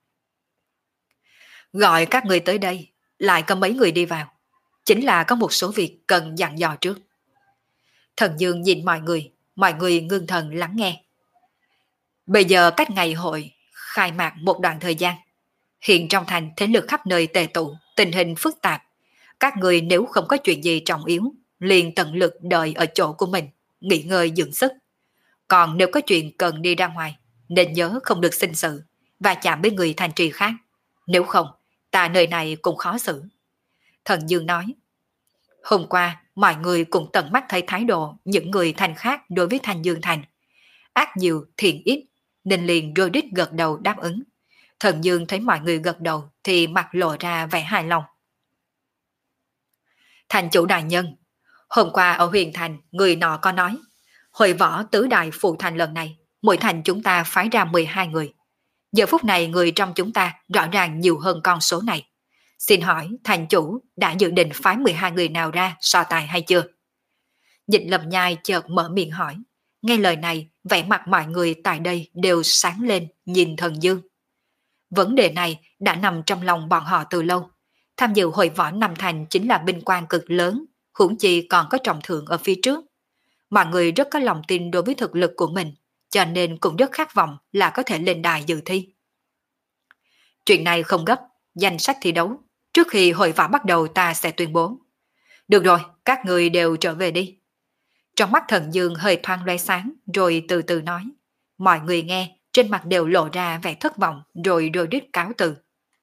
Gọi các người tới đây, lại có mấy người đi vào. Chính là có một số việc cần dặn dò trước. Thần Dương nhìn mọi người, mọi người ngưng thần lắng nghe. Bây giờ cách ngày hội khai mạc một đoạn thời gian. Hiện trong thành thế lực khắp nơi tề tụ, tình hình phức tạp. Các người nếu không có chuyện gì trọng yếu, liền tận lực đợi ở chỗ của mình, nghỉ ngơi dưỡng sức. Còn nếu có chuyện cần đi ra ngoài, nên nhớ không được sinh sự và chạm với người thành trì khác. Nếu không, ta nơi này cũng khó xử. Thần Dương nói, hôm qua mọi người cũng tận mắt thấy thái độ những người thành khác đối với Thanh Dương Thành. Ác nhiều thiện ít, nên liền rôi đít gật đầu đáp ứng. Thần Dương thấy mọi người gật đầu thì mặt lộ ra vẻ hài lòng. Thành chủ đại nhân, hôm qua ở huyền thành người nọ có nói, hội võ tứ đại phụ thành lần này, mỗi thành chúng ta phái ra mười hai người. Giờ phút này người trong chúng ta rõ ràng nhiều hơn con số này. Xin hỏi thành chủ đã dự định phái mười hai người nào ra so tài hay chưa? Dịch Lâm Nhai chợt mở miệng hỏi. Nghe lời này, vẻ mặt mọi người tại đây đều sáng lên nhìn Thần Dương. Vấn đề này đã nằm trong lòng bọn họ từ lâu. Tham dự hội võ Nam Thành chính là vinh quang cực lớn, huống chi còn có trọng thưởng ở phía trước. Mọi người rất có lòng tin đối với thực lực của mình, cho nên cũng rất khát vọng là có thể lên đài dự thi. Chuyện này không gấp, danh sách thi đấu. Trước khi hội võ bắt đầu ta sẽ tuyên bố. Được rồi, các người đều trở về đi. Trong mắt Thần Dương hơi thoáng lóe sáng rồi từ từ nói. Mọi người nghe, trên mặt đều lộ ra vẻ thất vọng rồi đôi đít cáo từ.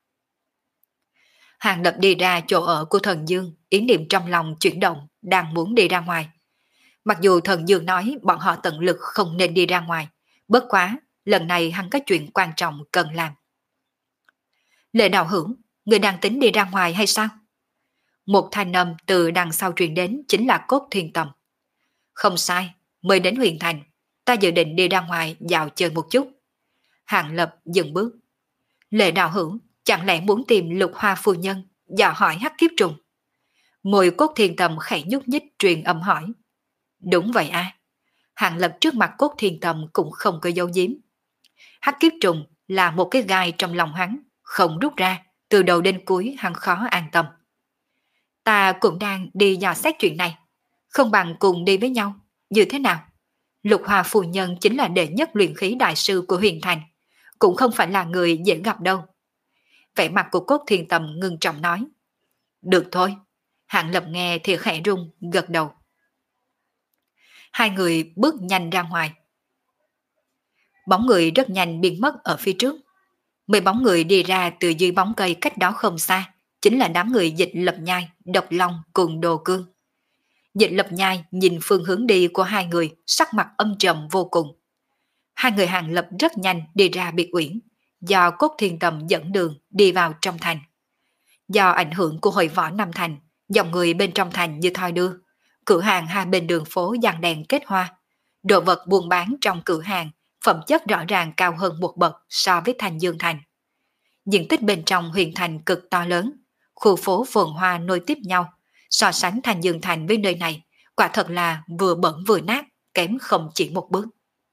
Hàng Lập đi ra chỗ ở của Thần Dương, ý niệm trong lòng chuyển động, đang muốn đi ra ngoài. Mặc dù Thần Dương nói bọn họ tận lực không nên đi ra ngoài, bất quá, lần này hắn có chuyện quan trọng cần làm. Lệ Đạo Hữu, người đang tính đi ra ngoài hay sao? Một thanh âm từ đằng sau truyền đến chính là Cốt Thiên Tầm. Không sai, mới đến huyền thành, ta dự định đi ra ngoài dạo chơi một chút. Hàng Lập dừng bước. Lệ Đạo Hữu, chẳng lẽ muốn tìm Lục Hoa phu nhân, dò hỏi hắc kiếp trùng? Môi Cốt Thiên Tầm khẽ nhúc nhích truyền âm hỏi. Đúng vậy à. Hàng Lập trước mặt Cốt Thiên Tầm cũng không có dấu giếm. Hắc kiếp trùng là một cái gai trong lòng hắn, không rút ra, từ đầu đến cuối hắn khó an tâm. Ta cũng đang đi dò xét chuyện này, không bằng cùng đi với nhau, như thế nào? Lục Hoa phu nhân chính là đệ nhất luyện khí đại sư của huyền thành, cũng không phải là người dễ gặp đâu. Vẻ mặt của Cốt Thiên Tầm ngưng trọng nói. Được thôi. Hạng Lập nghe thì khẽ rung, gật đầu. Hai người bước nhanh ra ngoài. Bóng người rất nhanh biến mất ở phía trước. Mấy bóng người đi ra từ dưới bóng cây cách đó không xa, chính là đám người Dịch Lập Nhai, Độc Long cùng Đồ Cương. Dịch Lập Nhai nhìn phương hướng đi của hai người, sắc mặt âm trầm vô cùng. Hai người Hàng Lập rất nhanh đi ra biệt uyển, do Cốt Thiên Tầm dẫn đường đi vào trong thành. Do ảnh hưởng của hội võ Nam Thành, dòng người bên trong thành như thoi đưa, cửa hàng hai bên đường phố dàn đèn kết hoa, đồ vật buôn bán trong cửa hàng phẩm chất rõ ràng cao hơn một bậc so với Thanh Dương Thành. Diện tích bên trong huyện thành cực to lớn, khu phố phồn hoa nối tiếp nhau, so sánh Thanh Dương Thành với nơi này, quả thật là vừa bẩn vừa nát, kém không chỉ một bước.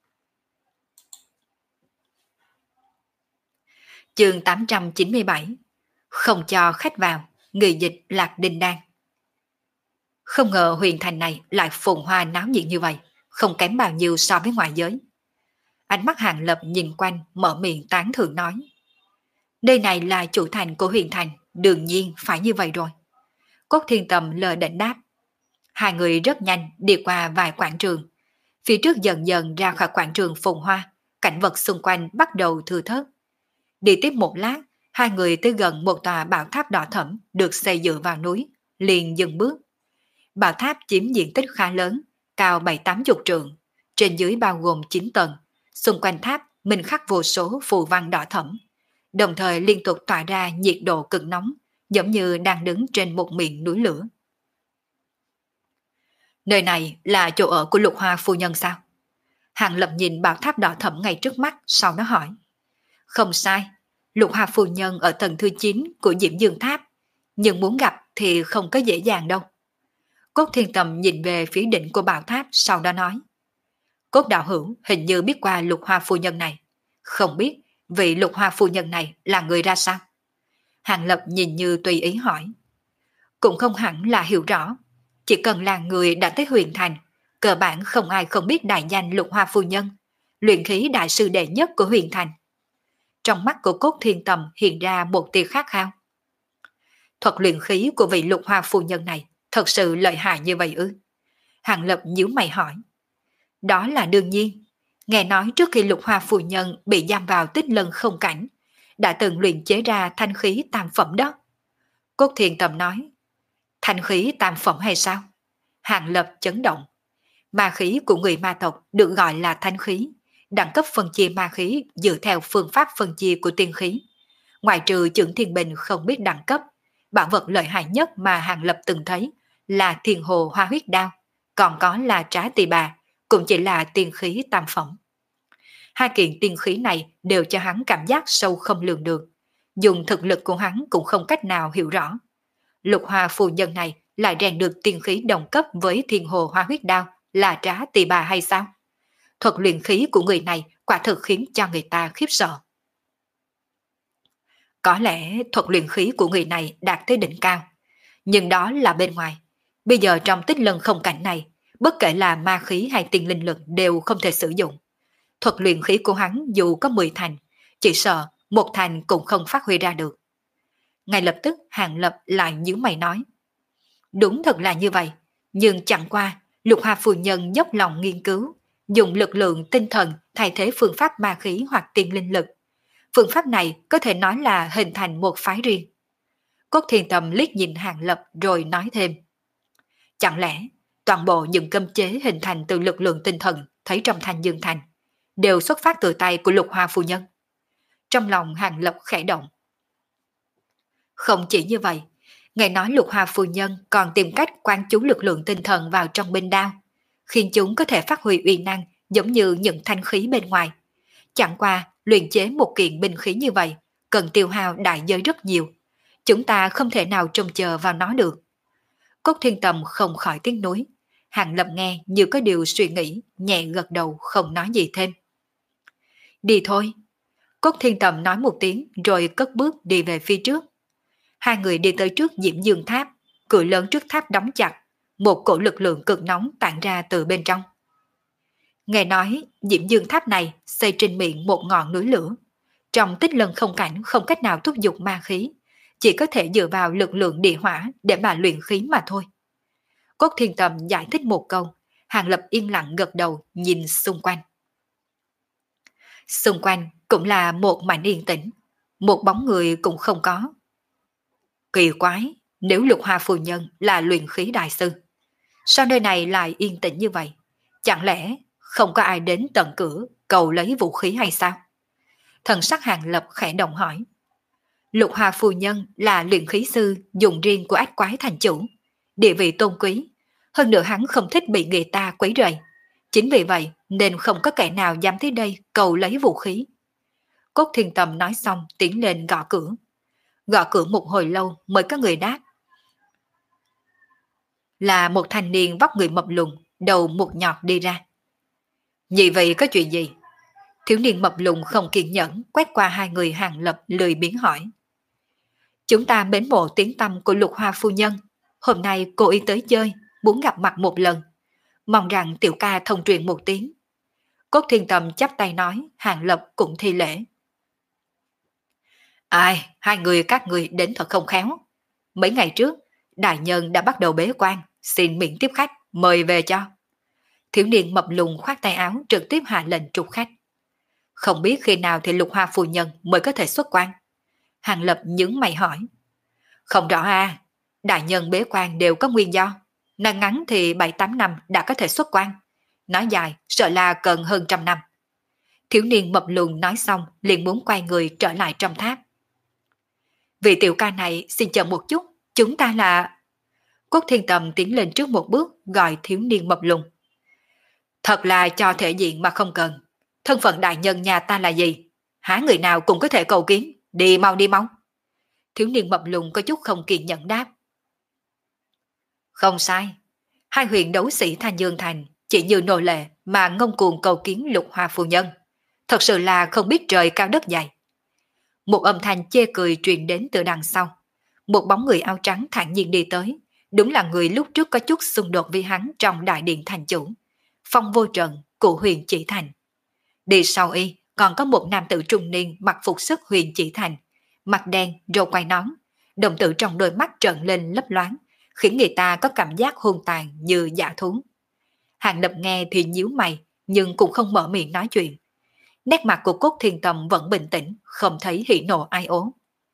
Chương tám trăm chín mươi bảy. Không cho khách vào, người dịch Lạc Đinh Đan. Không ngờ huyền thành này lại phồn hoa náo nhiệt như vậy, không kém bao nhiêu so với ngoại giới. Ánh mắt Hàng Lập nhìn quanh, mở miệng tán thưởng nói. Nơi này là chủ thành của huyền thành, đương nhiên phải như vậy rồi. Cốt Thiên Tầm lờ đỉnh đáp. Hai người rất nhanh đi qua vài quảng trường. Phía trước dần dần ra khỏi quảng trường phồn hoa, cảnh vật xung quanh bắt đầu thưa thớt. Đi tiếp một lát, hai người tới gần một tòa bảo tháp đỏ thẫm được xây dựa vào núi, liền dừng bước. Bảo tháp chiếm diện tích khá lớn, cao bảy tám chục trượng, trên dưới bao gồm chín tầng, xung quanh tháp minh khắc vô số phù văn đỏ thẫm, đồng thời liên tục tỏa ra nhiệt độ cực nóng, giống như đang đứng trên một miệng núi lửa. Nơi này là chỗ ở của Lục Hoa phu nhân sao? Hàng Lập nhìn bảo tháp đỏ thẫm ngay trước mắt, sau đó hỏi. Không sai, Lục Hoa phu nhân ở tầng thứ chín của Diễm Dương Tháp, nhưng muốn gặp thì không có dễ dàng đâu. Cốt Thiên Tầm nhìn về phía đỉnh của bảo tháp, sau đó nói. Cốt đạo hữu hình như biết qua Lục Hoa phu nhân này. Không biết vị Lục Hoa phu nhân này là người ra sao? Hàng Lập nhìn như tùy ý hỏi. Cũng không hẳn là hiểu rõ. Chỉ cần là người đã tới huyền thành, cơ bản không ai không biết đại danh Lục Hoa phu nhân, luyện khí đại sư đệ nhất của huyền thành. Trong mắt của Cốt Thiên Tầm hiện ra một tia khát khao. Thuật luyện khí của vị Lục Hoa phu nhân này thật sự lợi hại như vậy ư? Hàng Lập nhíu mày hỏi. Đó là đương nhiên. Nghe nói trước khi Lục Hoa phu nhân bị giam vào Tích Lân không cảnh, đã từng luyện chế ra thanh khí tam phẩm đó. Cốt Thiên Tầm nói. Thanh khí tam phẩm hay sao? Hàng Lập chấn động. Ma khí của người ma tộc được gọi là thanh khí, đẳng cấp phân chia ma khí dựa theo phương pháp phân chia của tiên khí. Ngoài trừ Chưởng Thiên Bình không biết đẳng cấp, bảo vật lợi hại nhất mà Hàng Lập từng thấy là Thiên Hồ Hoa Huyết Đao, còn có là Trá Tỳ Bà, cũng chỉ là tiên khí tam phẩm. Hai kiện tiên khí này đều cho hắn cảm giác sâu không lường được, dùng thực lực của hắn cũng không cách nào hiểu rõ. Lục Hoa phu nhân này lại rèn được tiên khí đồng cấp với Thiên Hồ Hoa Huyết Đao là Trá Tỳ Bà hay sao? Thuật luyện khí của người này quả thực khiến cho người ta khiếp sợ. Có lẽ thuật luyện khí của người này đạt tới đỉnh cao, nhưng đó là bên ngoài. Bây giờ trong Tích Lân không cảnh này, bất kể là ma khí hay tiên linh lực đều không thể sử dụng. Thuật luyện khí của hắn dù có mười thành, chỉ sợ một thành cũng không phát huy ra được. Ngay lập tức Hàng Lập lại nhíu mày nói. Đúng thật là như vậy, nhưng chẳng qua Lục Hoa phu nhân dốc lòng nghiên cứu, dùng lực lượng tinh thần thay thế phương pháp ma khí hoặc tiên linh lực. Phương pháp này có thể nói là hình thành một phái riêng. Cốt Thiên Tầm liếc nhìn Hàng Lập rồi nói thêm. Chẳng lẽ toàn bộ những cấm chế hình thành từ lực lượng tinh thần thấy trong Thanh Dương Thành đều xuất phát từ tay của Lục Hoa phu nhân? Trong lòng Hàng Lập khẽ động. Không chỉ như vậy, nghe nói Lục Hoa phu nhân còn tìm cách quan chú lực lượng tinh thần vào trong bên đao, khiến chúng có thể phát huy uy năng giống như những thanh khí bên ngoài. Chẳng qua luyện chế một kiện binh khí như vậy cần tiêu hao đại giới rất nhiều, chúng ta không thể nào trông chờ vào nó được. Cốt Thiên Tầm không khỏi tiếng núi. Hàng Lập nghe như có điều suy nghĩ, nhẹ gật đầu không nói gì thêm. Đi thôi. Cốt Thiên Tầm nói một tiếng rồi cất bước đi về phía trước. Hai người đi tới trước Diễm Dương Tháp, cửa lớn trước tháp đóng chặt, một cổ lực lượng cực nóng tản ra từ bên trong. Nghe nói Diễm Dương Tháp này xây trên miệng một ngọn núi lửa. Trong Tích Lân không cảnh không cách nào thúc giục ma khí, chỉ có thể dựa vào lực lượng địa hỏa để mà luyện khí mà thôi. Cốt Thiên Tầm giải thích một câu, Hàng Lập yên lặng gật đầu nhìn xung quanh. Xung quanh cũng là một mảnh yên tĩnh, một bóng người cũng không có. Kỳ quái, nếu Lục Hoa phu nhân là luyện khí đại sư, sao nơi này lại yên tĩnh như vậy? Chẳng lẽ không có ai đến tận cửa cầu lấy vũ khí hay sao? Thần sắc Hàng Lập khẽ động hỏi. Lục Hoa phu nhân là luyện khí sư dùng riêng của Ách Quái thành chủ, địa vị tôn quý, hơn nữa hắn không thích bị người ta quấy rầy. Chính vì vậy nên không có kẻ nào dám tới đây cầu lấy vũ khí. Cốt Thiên Tầm nói xong tiến lên gõ cửa. Gõ cửa một hồi lâu mới có người đáp. Là một thanh niên vóc người mập lùn, đầu một nhọt đi ra. Vì vậy có chuyện gì? Thiếu niên mập lùn không kiên nhẫn quét qua hai người Hàng Lập lười biếng hỏi. Chúng ta mến mộ tiếng tăm của Lục Hoa phu nhân, hôm nay cô ý tới chơi, muốn gặp mặt một lần, mong rằng tiểu ca thông truyền một tiếng. Cốt Thiên Tầm chắp tay nói, Hàng Lập cũng thi lễ. Ai, hai người các người đến thật không khéo. Mấy ngày trước, đại nhân đã bắt đầu bế quan, xin miễn tiếp khách, mời về cho. Thiếu niên mập lùn khoát tay áo trực tiếp hạ lệnh trục khách. Không biết khi nào thì Lục Hoa phu nhân mới có thể xuất quan. Hàng Lập nhướng mày hỏi. Không rõ à, đại nhân bế quan đều có nguyên do. Nói ngắn thì bảy tám năm đã có thể xuất quan. Nói dài sợ là cần hơn trăm năm. Thiếu niên mập lùn nói xong liền muốn quay người trở lại trong tháp. Vị tiểu ca này xin chờ một chút, chúng ta là... Cốt Thiên Tầm tiến lên trước một bước gọi thiếu niên mập lùn. Thật là cho thể diện mà không cần. Thân phận đại nhân nhà ta là gì? Há người nào cũng có thể cầu kiến. Đi mau đi mau. Thiếu niên mập lùn có chút không kiên nhẫn đáp. Không sai. Hai huyện đấu sĩ Thanh Dương Thành chỉ như nô lệ mà ngông cuồng cầu kiến Lục Hoa phu nhân. Thật sự là không biết trời cao đất dày. Một âm thanh chê cười truyền đến từ đằng sau. Một bóng người áo trắng thản nhiên đi tới. Đúng là người lúc trước có chút xung đột với hắn trong đại điện thành chủ. Phong Vô Trần, cụ Huyền Chỉ Thành. Đi sau y còn có một nam tử trung niên mặc phục sức Huyền Chỉ Thành, mặt đen, râu quai nón, đồng tử trong đôi mắt trợn lên lấp loáng, khiến người ta có cảm giác hung tàn như dã thú. Hàng Lập nghe thì nhíu mày, nhưng cũng không mở miệng nói chuyện. Nét mặt của Cốt Thiên Tầm vẫn bình tĩnh, không thấy hỉ nộ ai ố.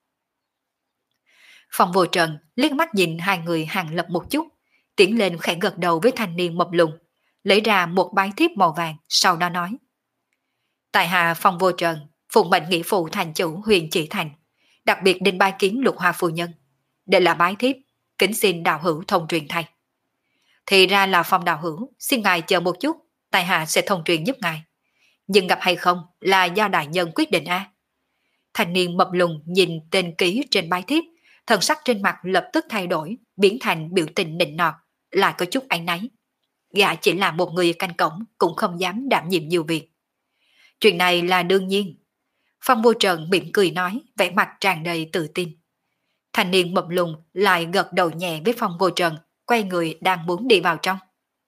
Phong Vô Trần liếc mắt nhìn hai người Hàng Lập một chút, tiến lên khẽ gật đầu với thanh niên mập lùn, lấy ra một bái thiếp màu vàng, sau đó nói. Tại hạ Phong Vô Trần, phụng mệnh nghĩa phụ thành chủ Huyền Chỉ Thành, đặc biệt đến bái kiến Lục Hoa phu nhân. Đây là bái thiếp, kính xin đạo hữu thông truyền thay. Thì ra là Phong đạo hữu, xin ngài chờ một chút, tại hạ sẽ thông truyền giúp ngài. Nhưng gặp hay không là do đại nhân quyết định a. Thanh niên mập lùn nhìn tên ký trên bái thiếp, thần sắc trên mặt lập tức thay đổi, biến thành biểu tình nịnh nọt, lại có chút áy náy. Gã chỉ là một người canh cổng, cũng không dám đảm nhiệm nhiều việc. Chuyện này là đương nhiên. Phong Vô Trần mỉm cười nói, vẻ mặt tràn đầy tự tin. Thanh niên mập lùn lại gật đầu nhẹ với Phong Vô Trần, quay người đang muốn đi vào trong.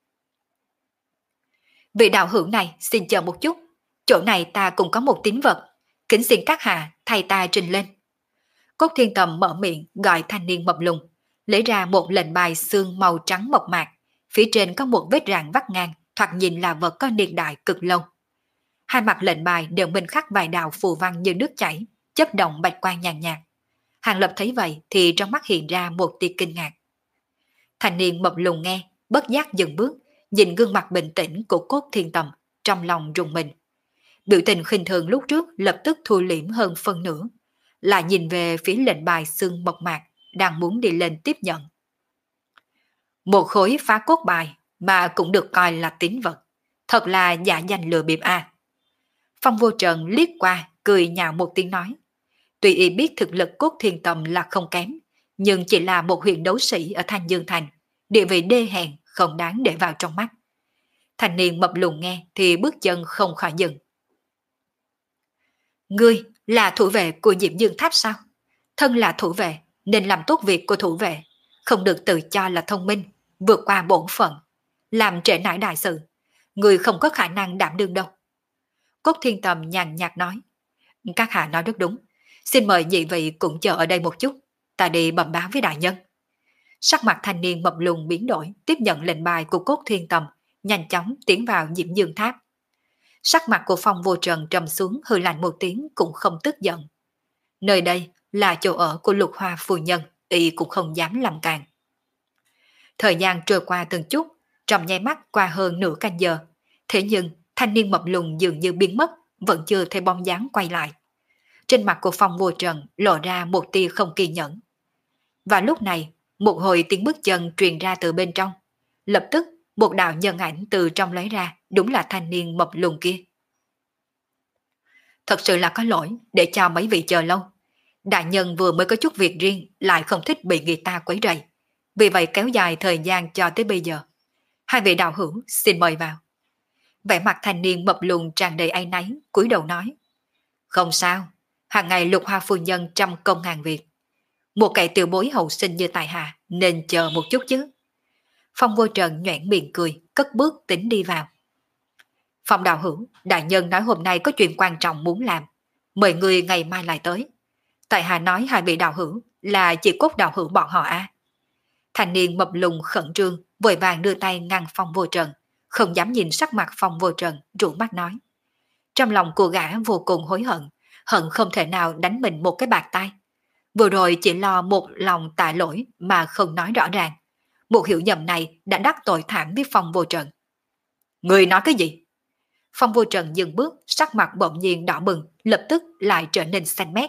Vị đạo hữu này xin chờ một chút, chỗ này ta cũng có một tín vật, kính xin các hạ thay ta trình lên. Cốt Thiên Tầm mở miệng gọi thanh niên mập lùn, lấy ra một lệnh bài xương màu trắng mộc mạc, phía trên có một vết rạn vắt ngang, thoạt nhìn là vật có niên đại cực lâu. Hai mặt lệnh bài đều minh khắc vài đạo phù văn như nước chảy, chớp động bạch quang nhàn nhạt. Hàng Lập thấy vậy thì trong mắt hiện ra một tia kinh ngạc. Thanh niên mập lùn nghe, bất giác dừng bước, nhìn gương mặt bình tĩnh của Cốt Thiên Tầm, trong lòng rùng mình. Biểu tình khinh thường lúc trước lập tức thu liễm hơn phân nửa, lại nhìn về phía lệnh bài xương mộc mạc, đang muốn đi lên tiếp nhận. Một khối phá cốt bài mà cũng được coi là tín vật, thật là giả danh lừa bịp a. Phong Vô Trần liếc qua, cười nhạo một tiếng nói. Tuy y biết thực lực Cốt Thiên Tầm là không kém, nhưng chỉ là một huyền đấu sĩ ở Thanh Dương Thành, địa vị đê hèn không đáng để vào trong mắt. Thanh niên mập lùn nghe thì bước chân không khỏi dừng. Ngươi là thủ vệ của Diệm Dương Tháp sao? Thân là thủ vệ nên làm tốt việc của thủ vệ, không được tự cho là thông minh, vượt qua bổn phận, làm trễ nải đại sự. Ngươi không có khả năng đảm đương đâu. Cốt Thiên Tầm nhàn nhạt nói. Các hạ nói rất đúng, xin mời nhị vị cũng chờ ở đây một chút, ta đi bẩm báo với đại nhân. Sắc mặt thanh niên mập lùn biến đổi, tiếp nhận lệnh bài của Cốt Thiên Tầm, nhanh chóng tiến vào Diệm Dương Tháp. Sắc mặt của Phong Vô Trần trầm xuống, hừ lạnh một tiếng cũng không tức giận. Nơi đây là chỗ ở của Lục Hoa phu nhân, y cũng không dám làm càng. Thời gian trôi qua từng chút, trong nháy mắt qua hơn nửa canh giờ, thế nhưng thanh niên mập lùn dường như biến mất, vẫn chưa thấy bóng dáng quay lại. Trên mặt của Phong Vô Trần lộ ra một tia không kiên nhẫn. Và lúc này, một hồi tiếng bước chân truyền ra từ bên trong. Lập tức, một đạo nhân ảnh từ trong lấy ra, đúng là thanh niên mập lùn kia. Thật sự là có lỗi để cho mấy vị chờ lâu. Đại nhân vừa mới có chút việc riêng, lại không thích bị người ta quấy rầy, vì vậy kéo dài thời gian cho tới bây giờ. Hai vị đạo hữu xin mời vào. Vẻ mặt thanh niên mập lùn tràn đầy áy náy, cúi đầu nói. Không sao, hàng ngày Lục Hoa phu nhân trăm công ngàn việc. Một kẻ tiểu bối hậu sinh như tại hạ nên chờ một chút chứ. Phong Vô Trần nhoẻn miệng cười, cất bước tính đi vào. Phong đạo hữu, đại nhân nói hôm nay có chuyện quan trọng muốn làm, mời người ngày mai lại tới. Tại hạ nói hai vị đạo hữu là chỉ Cốt đạo hữu bọn họ a. À. Thanh niên mập lùn khẩn trương, vội vàng đưa tay ngăn Phong Vô Trần, không dám nhìn sắc mặt Phong Vô Trần, rủ mắt nói. Trong lòng cô gã vô cùng hối hận, hận không thể nào đánh mình một cái bạt tay. Vừa rồi chỉ lo một lòng tạ lỗi mà không nói rõ ràng. Một hiểu nhầm này đã đắc tội thảm với Phong Vô Trần. Người nói cái gì? Phong Vô Trần dừng bước, sắc mặt bỗng nhiên đỏ bừng, lập tức lại trở nên xanh mét.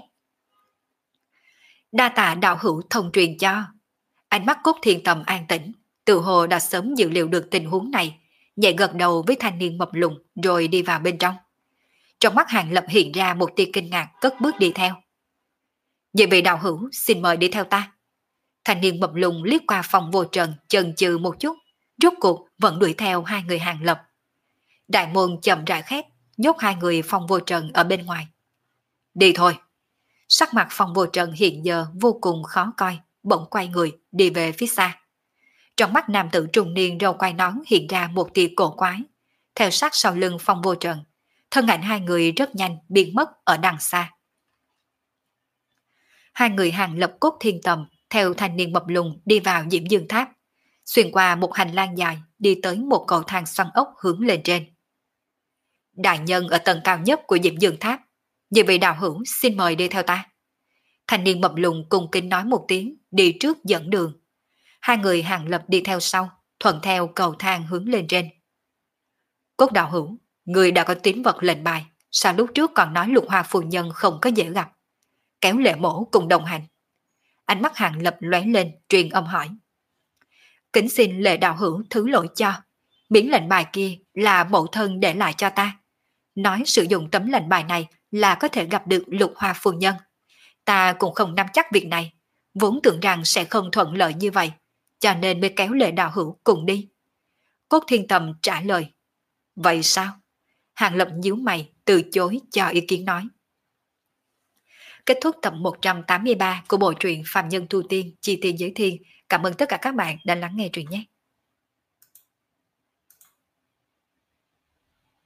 Đa tạ đạo hữu thông truyền cho. Ánh mắt Cốt Thiên Tầm an tĩnh, tự hồ đã sớm dự liệu được tình huống này, nhẹ gật đầu với thanh niên mập lùn rồi đi vào bên trong. Trong mắt Hàng Lập hiện ra một tia kinh ngạc, cất bước đi theo. Vậy vị đạo hữu xin mời đi theo ta. Thanh niên mập lùn liếc qua Phong Vô Trần chần chừ một chút, rốt cuộc vẫn đuổi theo hai người Hàng Lập. Đại môn chậm rãi khép, nhốt hai người Phong Vô Trần ở bên ngoài. Đi thôi. Sắc mặt Phong Vô Trần hiện giờ vô cùng khó coi, bỗng quay người đi về phía xa. Trong mắt nam tử trung niên râu quai nón hiện ra một tia cổ quái. Theo sát sau lưng Phong Vô Trần, thân ảnh hai người rất nhanh biến mất ở đằng xa. Hai người Hàng Lập Cốt Thiên Tầm theo thanh niên mập lùn đi vào Diễm Dương Tháp, xuyên qua một hành lang dài đi tới một cầu thang xoắn ốc hướng lên trên. Đại nhân ở tầng cao nhất của Diễm Dương Tháp, nhiều vị đạo hữu xin mời đi theo ta. Thanh niên mập lùn cung kính nói một tiếng, đi trước dẫn đường. Hai người Hàng Lập đi theo sau, thuận theo cầu thang hướng lên trên. Cốt đạo hữu, người đã có tín vật lệnh bài, sao lúc trước còn nói Lục Hoa phu nhân không có dễ gặp? Kéo Lệ Mổ cùng đồng hành. Ánh mắt Hàng Lập lóe lên, truyền âm hỏi. Kính xin Lệ đạo hữu thứ lỗi cho, miễn lệnh bài kia là mẫu thân để lại cho ta. Nói sử dụng tấm lệnh bài này là có thể gặp được Lục Hoa phu nhân. Ta cũng không nắm chắc việc này, vốn tưởng rằng sẽ không thuận lợi như vậy, cho nên mới kéo Lệ đạo hữu cùng đi. Cốt Thiên Tầm trả lời. Vậy sao? Hàng Lập nhíu mày, từ chối cho ý kiến nói. Kết thúc tập một trăm tám mươi ba của bộ truyện Phàm Nhân Tu Tiên Chi Tiên Giới Thiên. Cảm ơn tất cả các bạn đã lắng nghe truyện nhé.